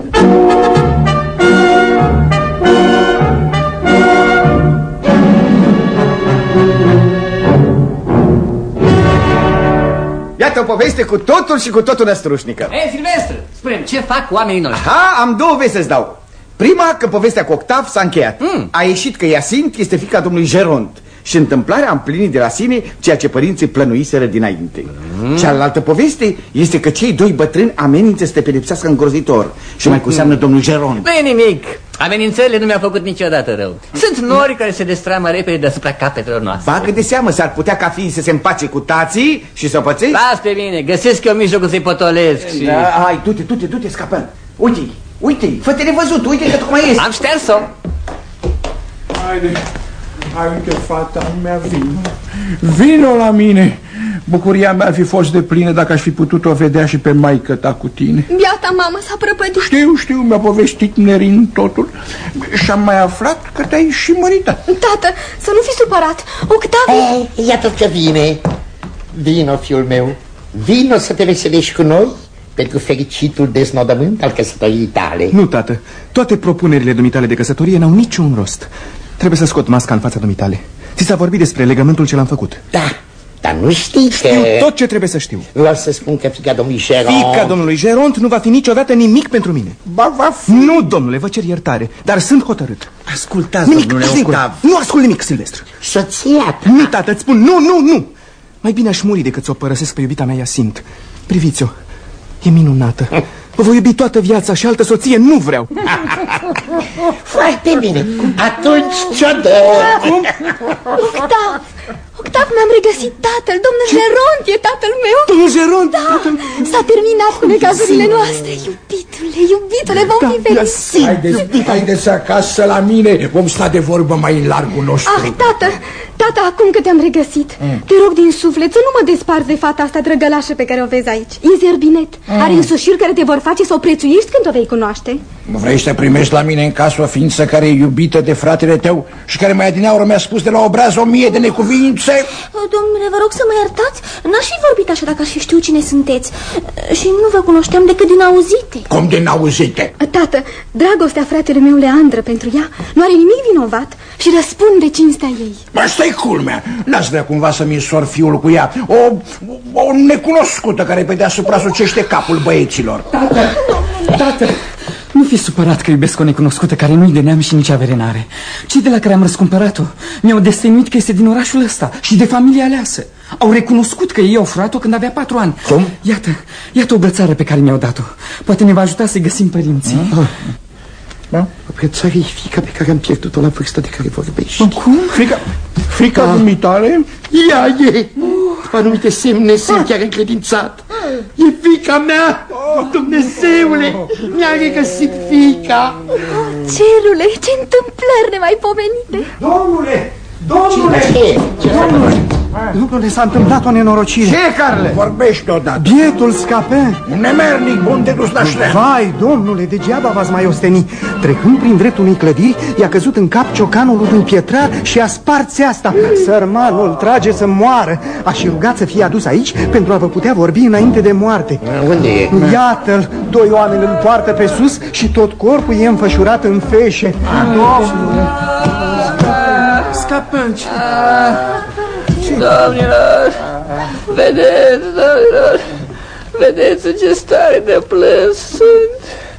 Iată o poveste cu totul și cu totul năstrușnică. Ei, Silvestre, spune-mi, ce fac oamenii noștri? Aha, am două vesti să-ți dau. Prima, că povestea cu Octav s-a încheiat. A ieșit că Iasint este fiica domnului Geronte și întâmplarea a împlinit de la sine ceea ce părinții plănuiseră dinainte. Cealaltă poveste este că cei doi bătrâni amenință să te pedepsească îngrozitor și mai cu seamnă domnul Geronte. Nu e nimic. Amenințările nu mi-au făcut niciodată rău. Sunt nori care se destramă repede deasupra capetelor noastre. Bagă de seamă, s-ar putea ca fiii să se împace cu tații și să o pățești? Las pe mine, găsesc eu mijlocul să-i potolesc și... Da, hai, du-te, Scapin. Uite, fă-te nevăzut, uite că tocmai ești. Am șters-o. Haide, fata mea, vino la mine. Bucuria mea ar fi fost de plină dacă aș fi putut-o vedea și pe maică ta cu tine. Biata mamă s-a prăpădit. Știu, mi-a povestit Nerin totul. Și am mai aflat că te-ai și măritat. Tată, să nu fi supărat. Octav... Iată că vine. Vino, fiul meu. Vino să te veselești cu noi pentru fericitul deznodământ al căsătoriei tale. Nu, tată, toate propunerile dumitale de căsătorie n-au niciun rost. Trebuie să scot masca în fața dumitale. Ți s-a vorbit despre legământul ce l-am făcut. Da, dar nu știi că... Știu tot ce trebuie să știu. Vreau să spun că fiica domnului Geronte... Fiica domnului Geronte nu va fi niciodată nimic pentru mine. Ba, va fi... Nu, domnule, vă cer iertare, dar sunt hotărât. Ascultați, domnule Octav. Nu ascult nimic, Silvestru. Soția ta. Nu, tată, îți spun, nu. Mai bine aș muri decât să o părăsesc pe iubita mea Iasint. Priviți-o, e minunată. Vă voi iubi toată viața și altă soție nu vreau. Foarte bine. Atunci ce-o dă? Octav, mi-am regăsit tatăl. Domnul Geronte e tatăl meu. Domnul Geronte? Da, s-a terminat cu necazurile noastre, iubitule. iubitule, vom fi fericiți. Haideți acasă la mine, vom sta de vorbă mai în largul nostru. Tată, acum că te-am regăsit, te rog din suflet să nu mă desparți de fata asta drăgălașă pe care o vezi aici. E Zerbinet, are însușiri care te vor face să o prețuiești când o vei cunoaște. Vrei să primești la mine în casă o ființă care e iubită de fratele tău și care mai adineaură mi-a spus de la obraz 1000 de necuvințe? Domnule, vă rog să mă iertați, n-aș fi vorbit așa dacă aș fi știut cine sunteți. Și nu vă cunoșteam decât din auzite. Cum din auzite? Tată, dragostea fratelui meu Leandră pentru ea nu are nimic vinovat și răspunde cinstea ei. Asta-i culmea. N-ați vrea cumva să-mi însor fiul cu ea? O necunoscută care pe deasupra sucește capul băieților. Tată, nu fi supărat că iubesc o necunoscută care nu-i de neam și nici avere n-are. Cei de la care am răscumpărat-o mi-au destăinuit că este din orașul ăsta și de familie aleasă. Au recunoscut că ei au furat-o când avea 4 ani. Cum? Iată o brățară pe care mi-au dat-o. Poate ne va ajuta să găsim părinții. Brățara e fiica pe care am pierdut-o la vârsta de care vorbești. Cum? Frica dumitale? Ea e! Anumite semne sunt chiar încredințat. E fiica mea! Dumnezeule! Mi-a regăsit fiica! Cerule, ce întâmplări nemaipomenite! Domnule! Domnule, s-a întâmplat o nenorocire. Ce, Carle? Vorbește odată. Bietul Scapin. Un nemernic bun de dus la șleam. Vai, domnule, degeaba v-ați mai osteni. Trecând prin dreptul unei clădiri, i-a căzut în cap ciocanul unui pietrar și a spart țeasta. Sărmanul trage să moară. A și rugat să fie adus aici pentru a vă putea vorbi înainte de moarte. Unde e? Iată-l, 2 oameni îl poartă pe sus și tot corpul e înfășurat în feșe. Scapin. Domnilor, vedeți în ce stare de plâns sunt.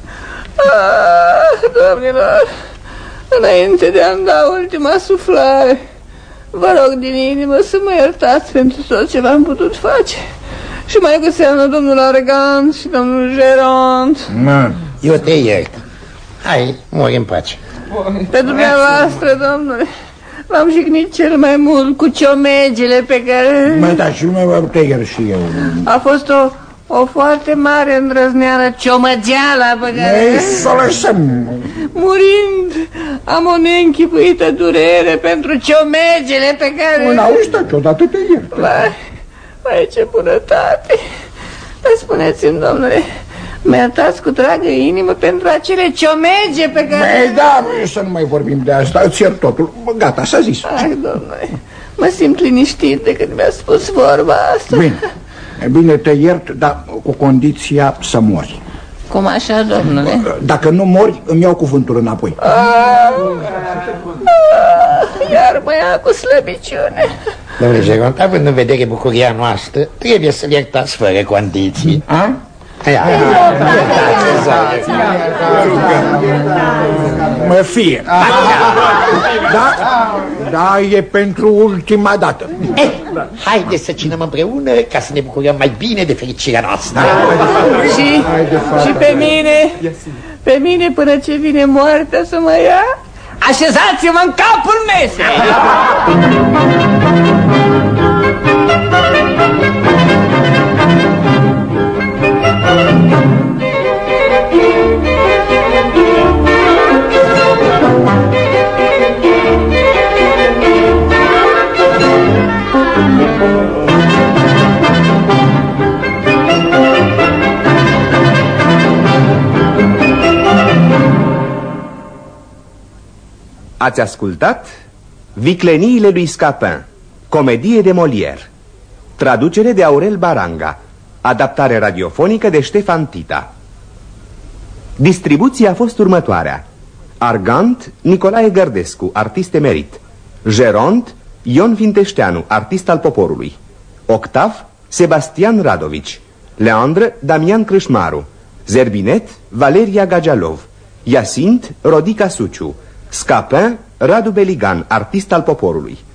Domnilor, înainte de a-mi da ultima suflare, vă rog din inimă să mă iertați pentru tot ce v-am putut face. Și mai cu seamă domnul Argand și domnul Geront. Eu te iert. Hai, mori în pace. Pe dumneavoastră, domnule, v-am jignit cel mai mult cu ciomegele pe care... Mă, da, și lumea te iert și eu. A fost o foarte mare îndrăzneală ciomăgeala pe care... Ei, să lăsăm. Murind, am o neînchipuită durere pentru ciomegele pe care... N-auzi, taci, odată te iert. Vai, ce bunătate! Dar spuneți-mi, domnule, mă iertați cu dragă inimă pentru acele ciomege pe care... Ei, da, să nu mai vorbim de asta, îți iert totul. Gata, s-a zis. Ai, domnule, mă simt liniștit de când mi-a spus vorba asta. Bine, te iert, dar cu condiția să mori. Cum așa, domnule? Dacă nu mori, îmi iau cuvântul înapoi. Iar mă ia cu slăbiciune. Domnule Geront, având în vedere bucuria noastră, trebuie să-l iertați fără condiții. Mă fie. Da, e pentru ultima dată. Haideți să cinăm împreună ca să ne bucurăm mai bine de fericirea noastră. Și pe mine până ce vine moartea să mă ia, așezați-mă în capul mesei. Ați ascultat Vicleniile lui Scapin, comedie de Molière, traducere de Aurel Baranga, adaptare radiofonică de Ștefan Tita. Distribuția a fost următoarea: Argand, Nicolae Gărdescu, artist emerit; Geront, Ion Vinteșteanu, artist al poporului; Octav, Sebastian Radovici; Leandre, Damian Crâșmaru; Zerbinet, Valeria Gagialov; Iasint, Rodica Suciu; Scapin, Radu Beligan, artist al poporului.